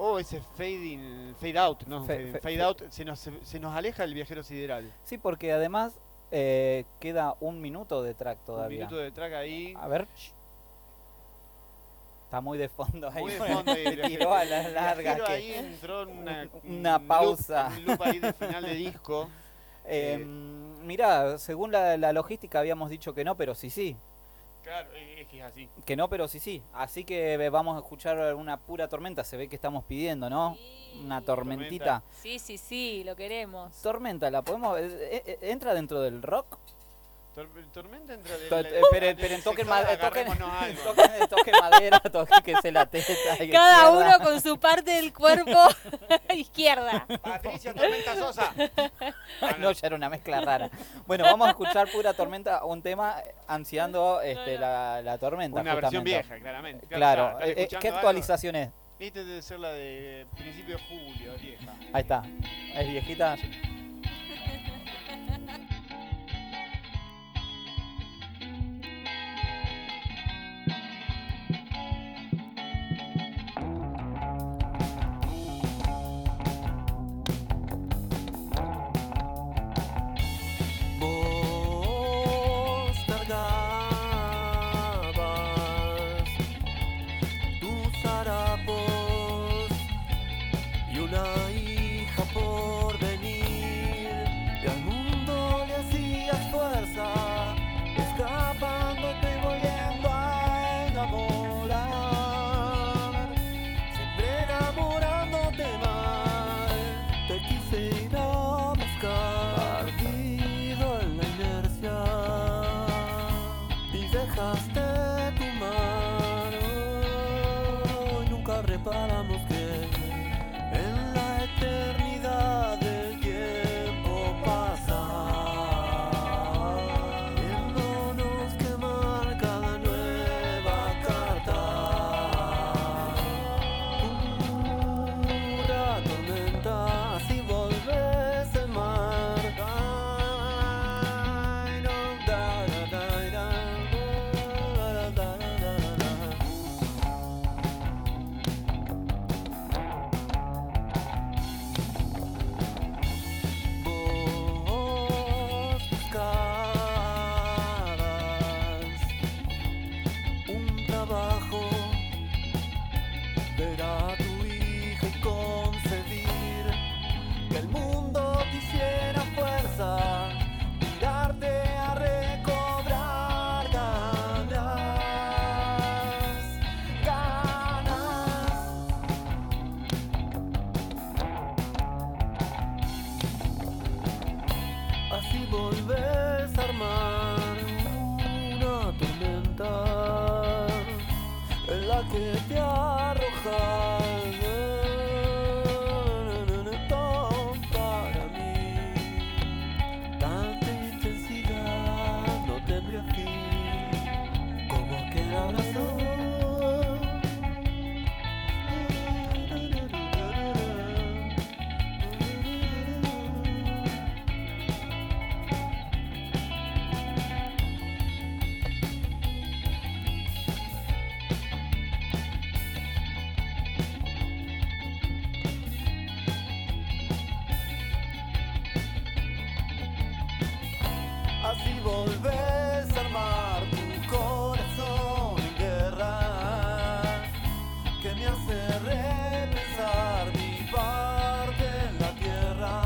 ese fade out, ¿no? Fade out, se nos aleja el viajero sideral. Sí, porque además queda 1 minuto de track todavía. 1 minuto de track ahí. A ver. Está muy de fondo ahí. Muy de fondo ahí. Tiró a las largas. Que ahí entró en una pausa. Un loop ahí de final de disco. Mirá, según la logística habíamos dicho que no, pero sí. Claro, es que es así. Que no, pero sí. Así que vamos a escuchar una pura tormenta. Se ve que estamos pidiendo, ¿no? Sí, una tormentita. Sí, lo queremos. Tormenta, ¿la podemos? ¿Entra dentro del rock? Tormenta entra Esperen, toquen madera, toquen la teta. Cada uno con su parte del cuerpo izquierda. Patricia Tormenta Sosa. No, ya era una mezcla rara. Bueno, vamos a escuchar pura tormenta, un tema ansiando la tormenta. Una versión vieja, claramente. Claro, ¿qué actualización es? Esta debe ser la de principio de julio, vieja. Ahí está, es viejita. Reparamos que en la eternidad del tiempo pasa, viéndonos quemar cada nueva carta. Pura tormenta, si volves el mar. Ver a tu hija y concebir que el mundo te hiciera fuerza, tirarte a recobrar ganas. Así volves a armar una tormenta en la que te arrojas para mí. Tanta intensidad no tendría fin como aquel abrazo. Así volvés a armar tu corazón en guerra, que me hace repensar mi parte en la tierra.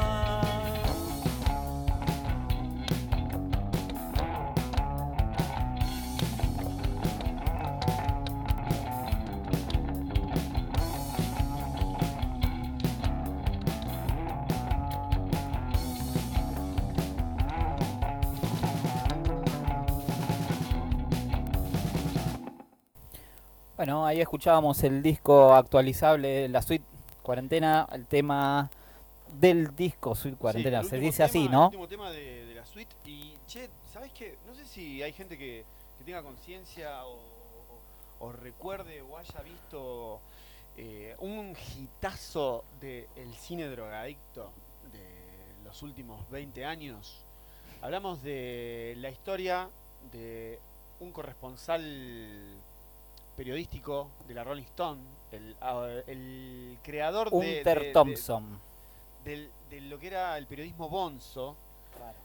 Bueno, ahí escuchábamos el disco actualizable, la suite Cuarentena, el tema del disco Suite Cuarentena, sí, se dice así, ¿no? El último tema de la suite. Y, che, ¿sabés qué? No sé si hay gente que tenga conciencia o recuerde o haya visto un hitazo del cine drogadicto de los últimos 20 años. Hablamos de la historia de un corresponsal periodístico de la Rolling Stone el creador Hunter Thompson. De lo que era el periodismo bonzo. Claro.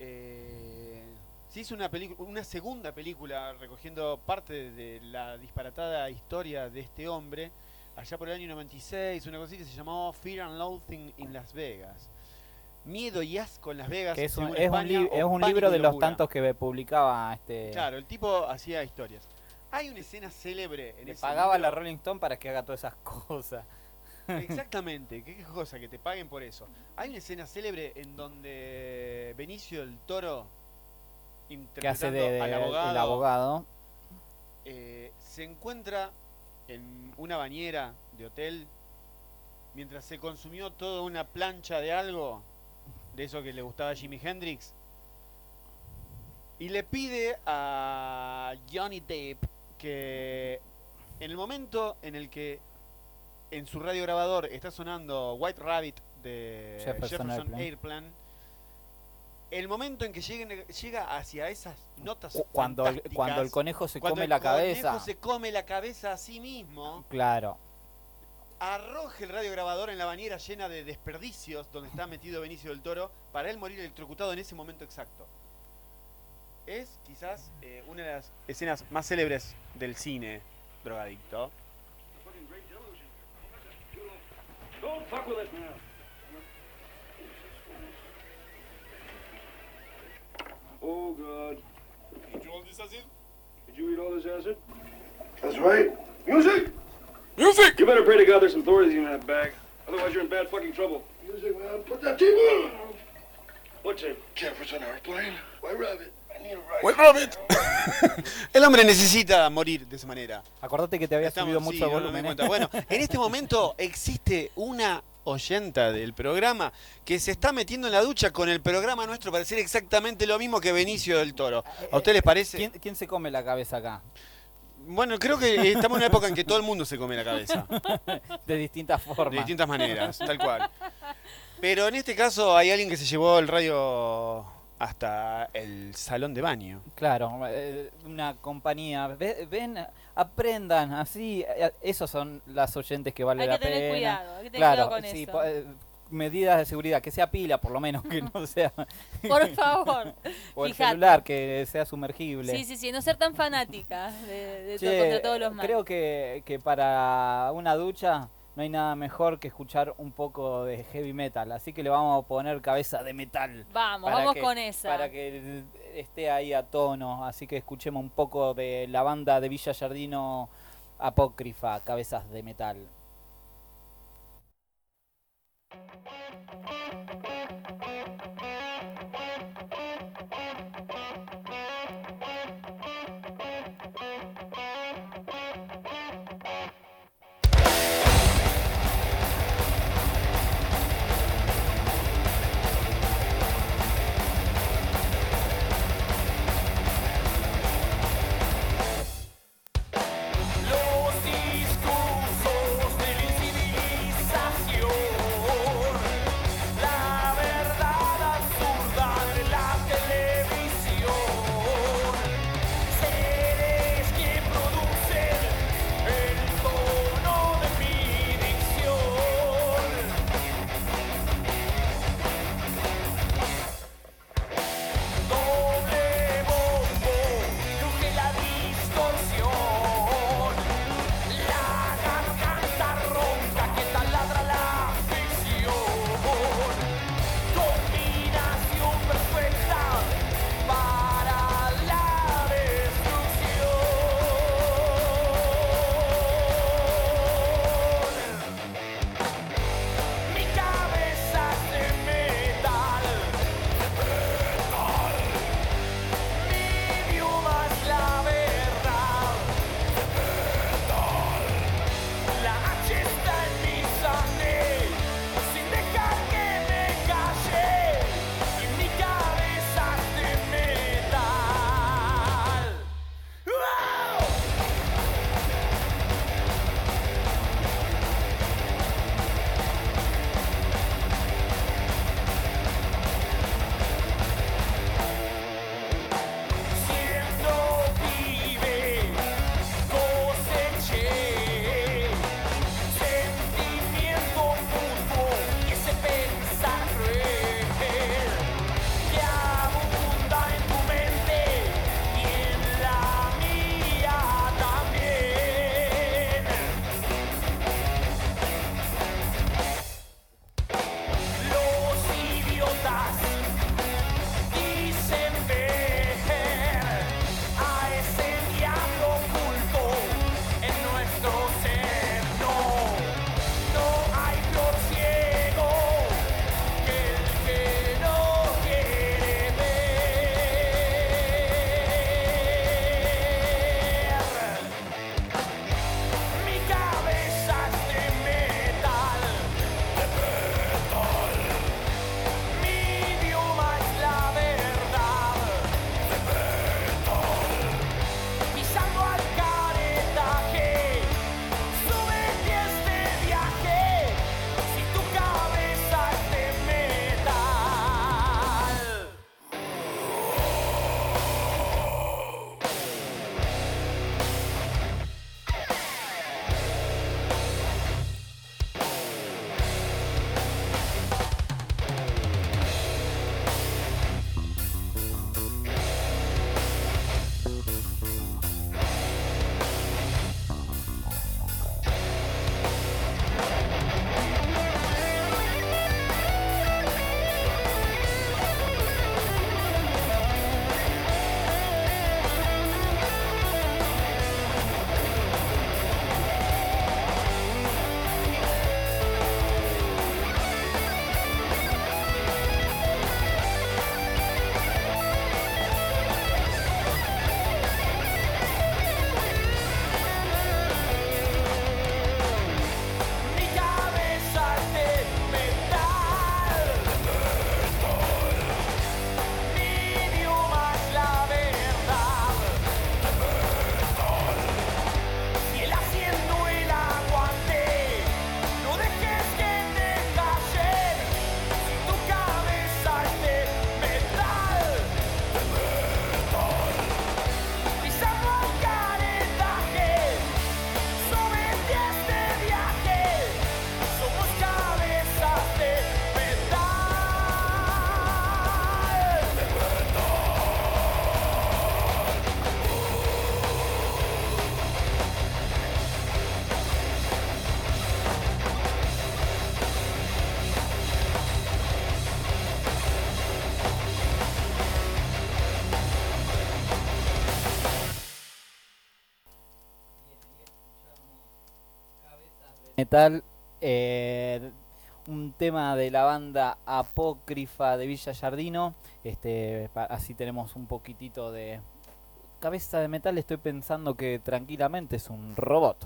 Se hizo una segunda película recogiendo parte de la disparatada historia de este hombre, allá por el año 96, una cosa así que se llamó Fear and Loathing in Las Vegas. Miedo y asco en Las Vegas. Que es un libro de los tantos que publicaba este. Claro, el tipo hacía historias. Hay una escena célebre en Le ese pagaba libro. la Rolling Stone para que haga todas esas cosas. Exactamente, qué cosa que te paguen por eso. Hay una escena célebre en donde Benicio del Toro, que hace interpretando al el abogado, se encuentra en una bañera de hotel mientras se consumió toda una plancha de algo, de eso que le gustaba a Jimi Hendrix, y le pide a Johnny Depp que en el momento en el que en su radiograbador está sonando White Rabbit de Jefferson Airplane, el momento en que llega hacia esas notas cuando el conejo se come la cabeza. Cuando el conejo se come la cabeza a sí mismo. Claro. Arroja el radiograbador en la bañera llena de desperdicios donde está metido Benicio del Toro para él morir electrocutado en ese momento exacto. Es quizás una de las escenas más célebres del cine drogadicto. Don't fuck with it now. Oh God. Did you eat all this acid? Did you eat all this acid? That's right. Music! Music! You better pray to God there's some authorities in that bag. Otherwise you're in bad fucking trouble. Music, man. Put that tape on. What tape? Jefferson Airplane. White Rabbit. White Rabbit. El hombre necesita morir de esa manera. Acordate que te había subido mucho volumen. Bueno, en este momento existe una oyenta del programa que se está metiendo en la ducha con el programa nuestro para hacer exactamente lo mismo que Benicio del Toro. ¿A usted les parece? ¿Quién se come la cabeza acá? Bueno, creo que estamos en una época en que todo el mundo se come la cabeza. De distintas formas. De distintas maneras, tal cual. Pero en este caso hay alguien que se llevó el radio hasta el salón de baño. Claro, una compañía. Ven, aprendan, así. Esos son las oyentes que vale la pena. Hay que tener cuidado con sí, eso. Medidas de seguridad, que sea pila por lo menos, que no sea. Por favor. O el celular, que sea sumergible. Sí, no ser tan fanática contra todos los males. Creo que para una ducha no hay nada mejor que escuchar un poco de heavy metal, así que le vamos a poner cabeza de metal. Vamos con esa. Para que esté ahí a tono, así que escuchemos un poco de la banda de Villa Giardino Apócrifa, Cabezas de Metal. Los discursos de la incivilización metal, un tema de la banda Apócrifa de Villa Giardino. Así tenemos un poquitito de cabeza de metal. Estoy pensando que tranquilamente es un robot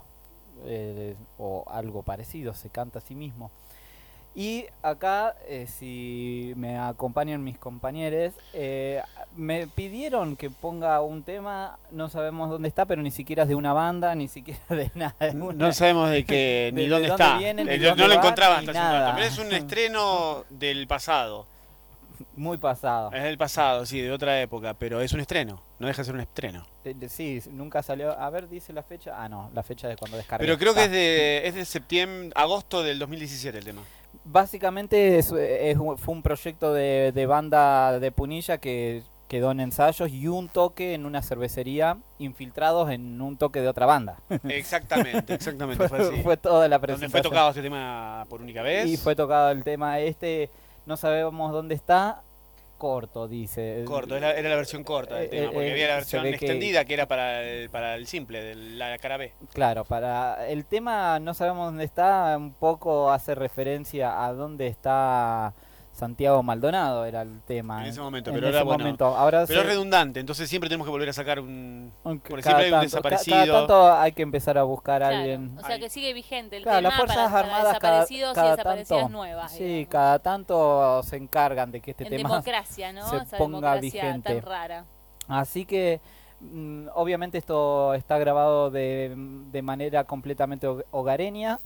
o algo parecido, se canta a sí mismo. Y acá, si me acompañan mis compañeros, me pidieron que ponga un tema, no sabemos dónde está, pero ni siquiera es de una banda, ni siquiera de nada. No sabemos de qué, ni dónde está. No lo encontraba hasta hace un rato. Pero es un estreno del pasado. Muy pasado. Es del pasado, sí, de otra época, pero es un estreno, no deja de ser un estreno. Sí, nunca salió. A ver, dice la fecha. Ah, no, la fecha de cuando descargué. Pero creo que es de septiembre, agosto del 2017 el tema. Básicamente fue un proyecto de banda de Punilla que quedó en ensayos y un toque en una cervecería, infiltrados en un toque de otra banda. Exactamente, fue así. Fue toda la presentación. ¿Dónde fue tocado este tema por única vez? Y fue tocado el tema no sabemos dónde está, corto, dice. Corto, era la versión corta del tema, porque había la versión extendida que era para el simple, de la cara B. Claro, para el tema no sabemos dónde está, un poco hace referencia a dónde está Santiago Maldonado, era el tema. En ese momento, pero era bueno. Pero es redundante, entonces siempre tenemos que volver a sacar porque siempre hay un desaparecido. Cada tanto hay que empezar a buscar a alguien. O sea que sigue vigente el tema las Fuerzas para Armadas desaparecidos cada y desaparecidas tanto, nuevas. Sí, digamos. cada tanto se encargan de que este tema democracia, ¿no? se Esa ponga democracia vigente. tan rara. Así que obviamente esto está grabado de manera completamente hogareña.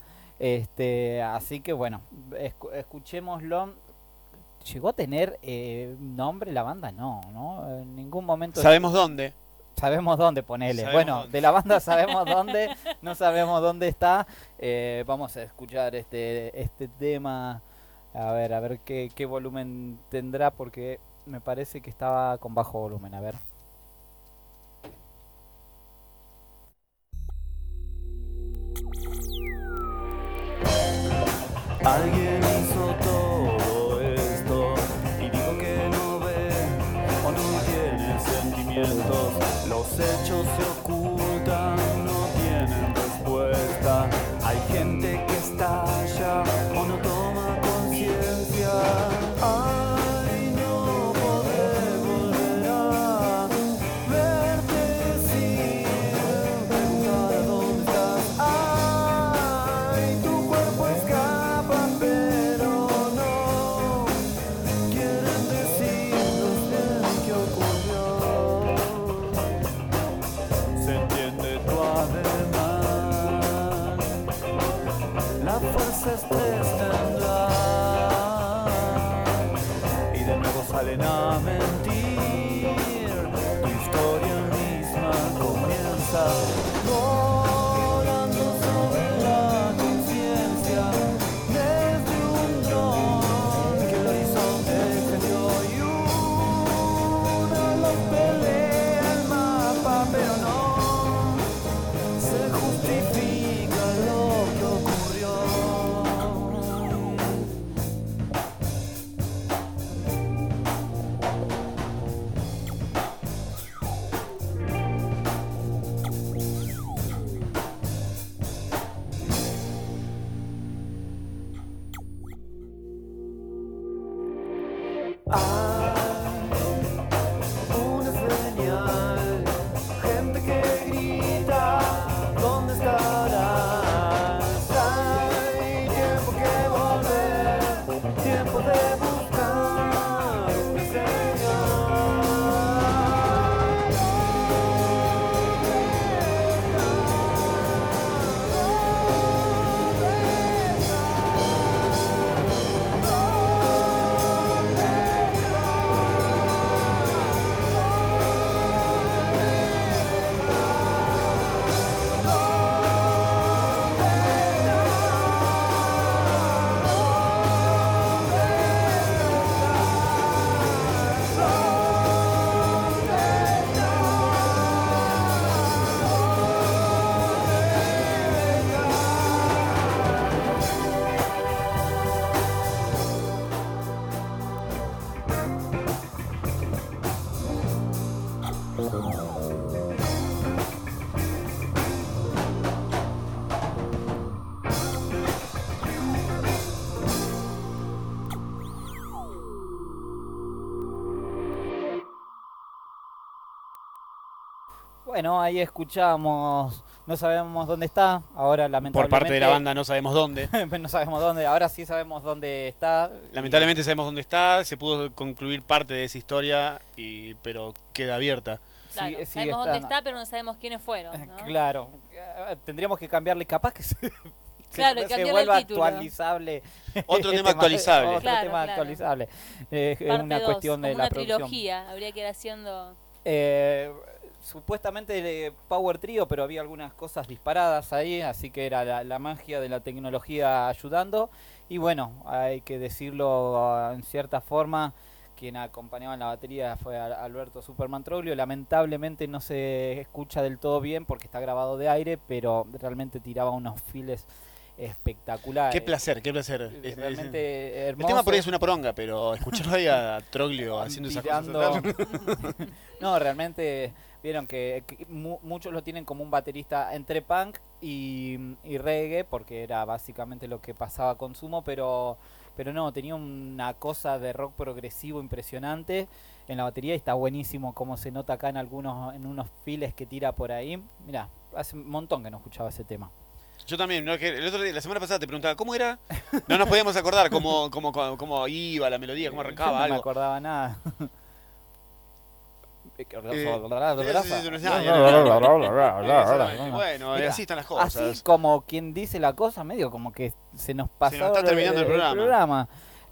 Así que bueno, escuchémoslo. ¿Llegó a tener nombre la banda? No, en ningún momento. ¿Sabemos dónde? Sabemos dónde, ponele. Sabemos bueno, dónde. De la banda sabemos dónde, no sabemos dónde está. Vamos a escuchar este tema. A ver qué volumen tendrá, porque me parece que estaba con bajo volumen. A ver. Alguien hizo todo esto y dijo que no ve o no tiene sentimientos. Los hechos se ocultan, no tienen respuesta. Hay gente que estalla o no toma conciencia. Ay, no podré volver a verte sin preguntar a dónde estás. Ay, tu cuerpo escapa, pero no quieren decirnos bien qué ocurrió. Se entiende tu ademán, la fuerza estrés tendrá y de nuevo salen a mentir. Tu historia misma comienza volando sobre la conciencia desde un dron que el horizonte extendió y uno los pelea el mapa, pero no se justifica lo que ocurrió. Una señal, gente que grita, ¿dónde estarás? Hay tiempo que volver, tiempo de buscar una señal. Bueno, ahí escuchamos, no sabemos dónde está, ahora lamentablemente... Por parte de la banda no sabemos dónde. No sabemos dónde, ahora sí sabemos dónde está. Lamentablemente sabemos dónde está, se pudo concluir parte de esa historia, pero queda abierta. Claro, sabemos dónde está, pero no sabemos quiénes fueron, ¿no? Claro, tendríamos que cambiarle, capaz que claro, se vuelva actualizable. Otro tema actualizable. Otro tema actualizable. Es una cuestión de la producción. Una trilogía, habría que ir haciendo... Supuestamente Power Trio, pero había algunas cosas disparadas ahí, así que era la magia de la tecnología ayudando. Y bueno, hay que decirlo en cierta forma, quien acompañaba en la batería fue Alberto Superman Troglio. Lamentablemente no se escucha del todo bien porque está grabado de aire, pero realmente tiraba unos files espectaculares. Qué placer, qué placer. Realmente hermoso. El tema por ahí es una poronga, pero escucharlo ahí a Troglio haciendo esas cosas. No, realmente vieron que muchos lo tienen como un baterista entre punk y reggae, porque era básicamente lo que pasaba con Sumo, pero no, tenía una cosa de rock progresivo impresionante en la batería y está buenísimo como se nota acá en unos files que tira por ahí. Mirá, hace un montón que no escuchaba ese tema. Yo también, ¿no? El otro día, la semana pasada te preguntaba, ¿cómo era? No nos podíamos acordar cómo iba la melodía, cómo arrancaba no algo. No me acordaba nada. Bueno, así están las cosas. Así como quien dice la cosa, medio como que se nos pasó. Se nos está terminando el programa.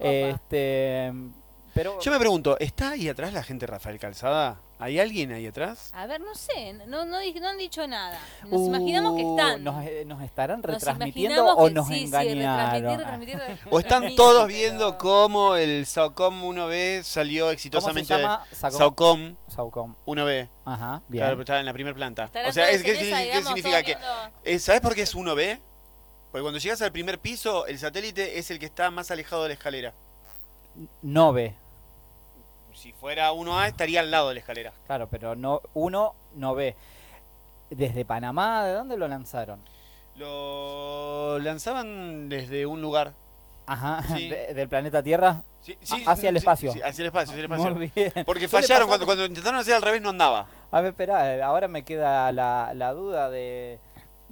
Pero yo me pregunto, ¿está ahí atrás la gente Rafael Calzada? ¿Hay alguien ahí atrás? A ver, no sé, no han dicho nada. Nos imaginamos que están. ¿Nos estarán retransmitiendo o nos engañaron? Retransmitir. ¿O están todos viendo cómo el Saucom 1B salió exitosamente? ¿Cómo se llama? Saucom 1B. Ajá, bien. Claro, está en la primera planta. O sea, ¿qué significa que? ¿Sabes por qué es 1B? Porque cuando llegas al primer piso, el satélite es el que está más alejado de la escalera. No ve. Si fuera 1A estaría al lado de la escalera. Claro, pero uno no ve. ¿Desde Panamá? ¿De dónde lo lanzaron? Lo lanzaban desde un lugar. Ajá, sí. ¿Del planeta Tierra? Sí, hacia el espacio. Sí, hacia el espacio. Muy bien. Porque fallaron, cuando intentaron hacer al revés no andaba. A ver, espera, ahora me queda la duda de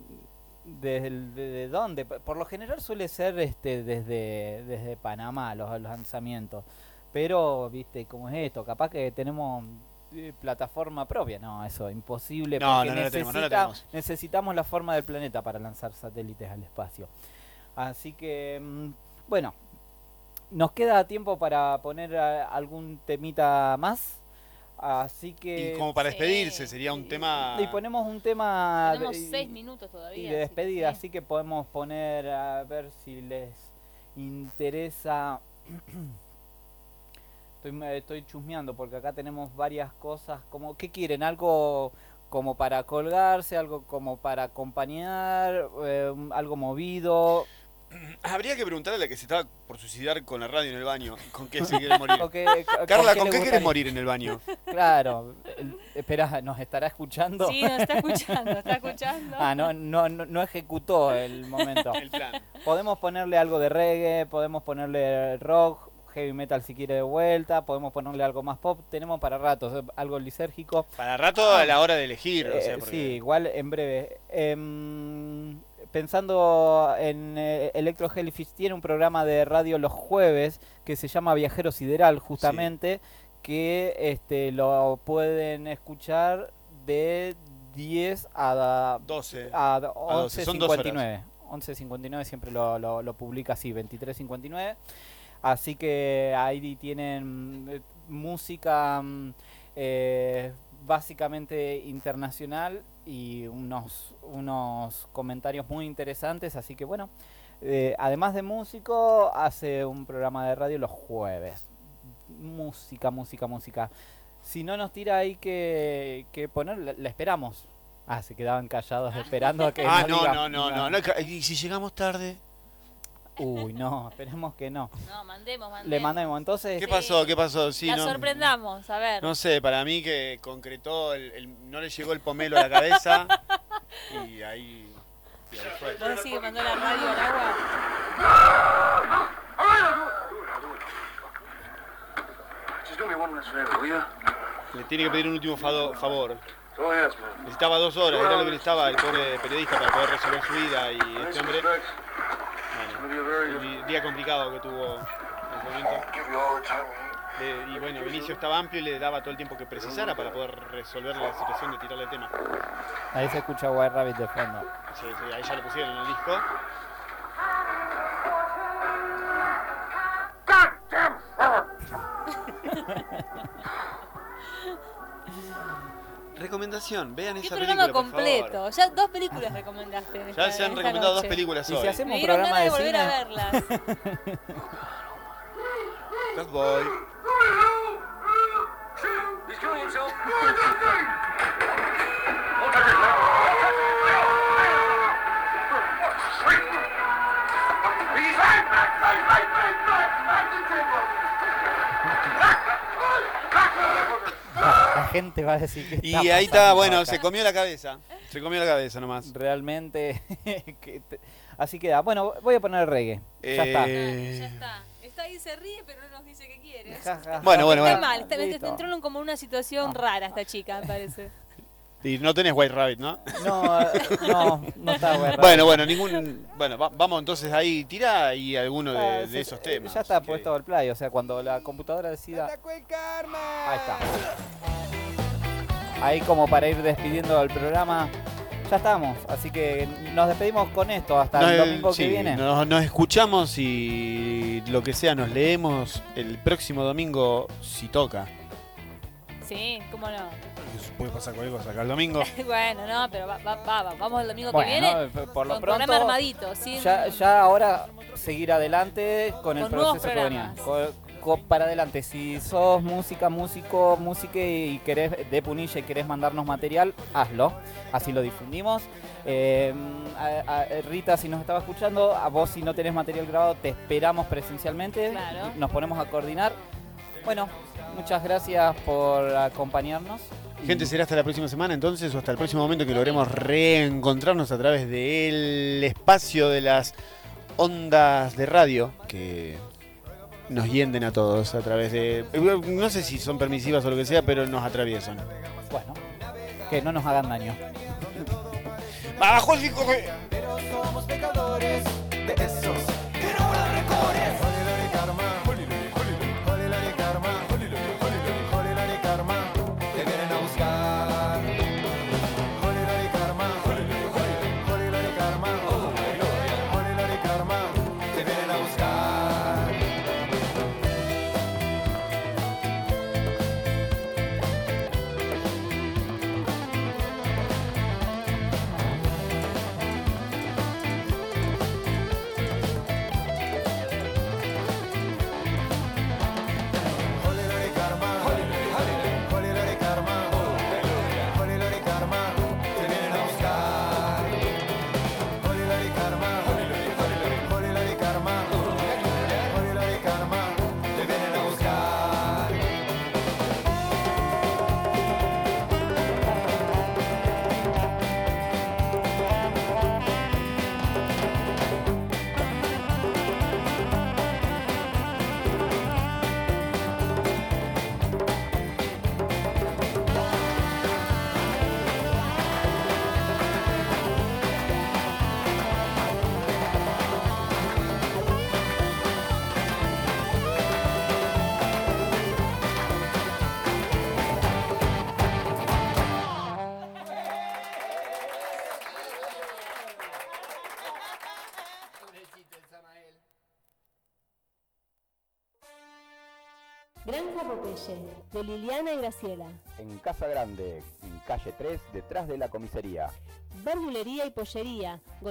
dónde. Por lo general suele ser desde Panamá los lanzamientos. Pero, viste, ¿cómo es esto? Capaz que tenemos plataforma propia. No, eso, imposible. No, porque no la tenemos. Necesitamos la forma del planeta para lanzar satélites al espacio. Así que, bueno, nos queda tiempo para poner algún temita más. Así que... Y como para despedirse, sería un tema... Y ponemos un tema... Tenemos 6 minutos todavía. Y de despedida, así que podemos poner, a ver si les interesa... Estoy chusmeando porque acá tenemos varias cosas, como ¿qué quieren? Algo como para colgarse, algo como para acompañar, algo movido. Habría que preguntarle a la que se estaba por suicidar con la radio en el baño, ¿con qué se quiere morir? Carla, ¿con qué quieres morir en el baño? Claro, espera, ¿nos estará escuchando? Sí, nos está escuchando. No ejecutó el momento. El plan. Podemos ponerle algo de reggae, podemos ponerle rock, heavy metal si quiere de vuelta, podemos ponerle algo más pop, tenemos para ratos, algo lisérgico. Para rato a la hora de elegir, o sea, porque... Sí, igual en breve. Pensando en Electro Jellyfish, tiene un programa de radio los jueves que se llama Viajero Sideral, justamente, que lo pueden escuchar de 10 a 12. A 11:59. 11:59 siempre lo publica así, 23:59. Así que ahí tienen música básicamente internacional y unos comentarios muy interesantes. Así que bueno, además de músico, hace un programa de radio los jueves. Música. Si no nos tira ahí que poner, la esperamos. Se quedaban callados esperando a que no. ¿Y si llegamos tarde? Uy, no, esperemos que no. No, mandemos. Le mandemos, entonces... ¿Qué pasó? Sí, la sorprendamos, a ver. No sé, para mí que concretó, no le llegó el pomelo a la cabeza y ahí fue. ¿Vos decís que mandó la radio al agua? Le tiene que pedir un último favor. Necesitaba 2 horas, era lo que necesitaba el pobre periodista para poder resolver su vida y este hombre, bueno, el día complicado que tuvo en el momento. Y bueno, Vinicio estaba amplio y le daba todo el tiempo que precisara para poder resolver la situación de tirarle el tema. Ahí se escucha White Rabbit de fondo. Sí, ahí ya lo pusieron en el disco. Recomendación, vean esa película, por completo. favor. Ya 2 películas recomendaste. Ya se han recomendado noche. 2 películas hoy. ¿Y si hacemos Me un dieron programa ganas de de volver cine? a verlas. Good boy. La gente va a decir que Y ahí está, bueno, se comió la cabeza. Se comió la cabeza nomás. Realmente. Así queda. Bueno, voy a poner reggae. Ya está. Ya está. Está ahí, se ríe, pero no nos dice qué quiere. Bueno. Está mal, entró en como una situación rara esta chica, me parece. Y no tenés White Rabbit, ¿no? No está White Rabbit. Bueno, vamos entonces ahí, tira ahí alguno de esos temas. Ya está puesto el play, o sea, cuando la computadora decida... Ahí está. Ahí como para ir despidiendo el programa, ya estamos. Así que nos despedimos con esto hasta el domingo que viene. Nos escuchamos y lo que sea, nos leemos el próximo domingo si toca. Sí, cómo no. Puede pasar cualquier cosa acá el domingo. Bueno, no, pero vamos el domingo Bueno, que viene. Por lo con pronto, programa armadito. ¿Sí? Ya ahora seguir adelante con el nuevos proceso que venía. programas. Para adelante, si sos música y querés de Punilla y querés mandarnos material, hazlo, así lo difundimos. Rita, si nos estaba escuchando, a vos si no tenés material grabado, te esperamos presencialmente, claro. Nos ponemos a coordinar. Bueno, muchas gracias por acompañarnos. Gente, será hasta la próxima semana entonces, o hasta el próximo momento que logremos reencontrarnos a través del espacio de las ondas de radio que nos hienden a todos a través de... No sé si son permisivas o lo que sea, pero nos atraviesan. Bueno, que no nos hagan daño. ¡Abajo el disco! Pero somos pecadores de esos que no la recorres. Holilari karma, holilari karma, holilari karma, te vienen a buscar. Holilari karma, holilari karma, holilari karma, te vienen a buscar. Granja Popeye, de Liliana y Graciela. En Casa Grande, en calle 3, detrás de la comisaría. Verdulería y pollería.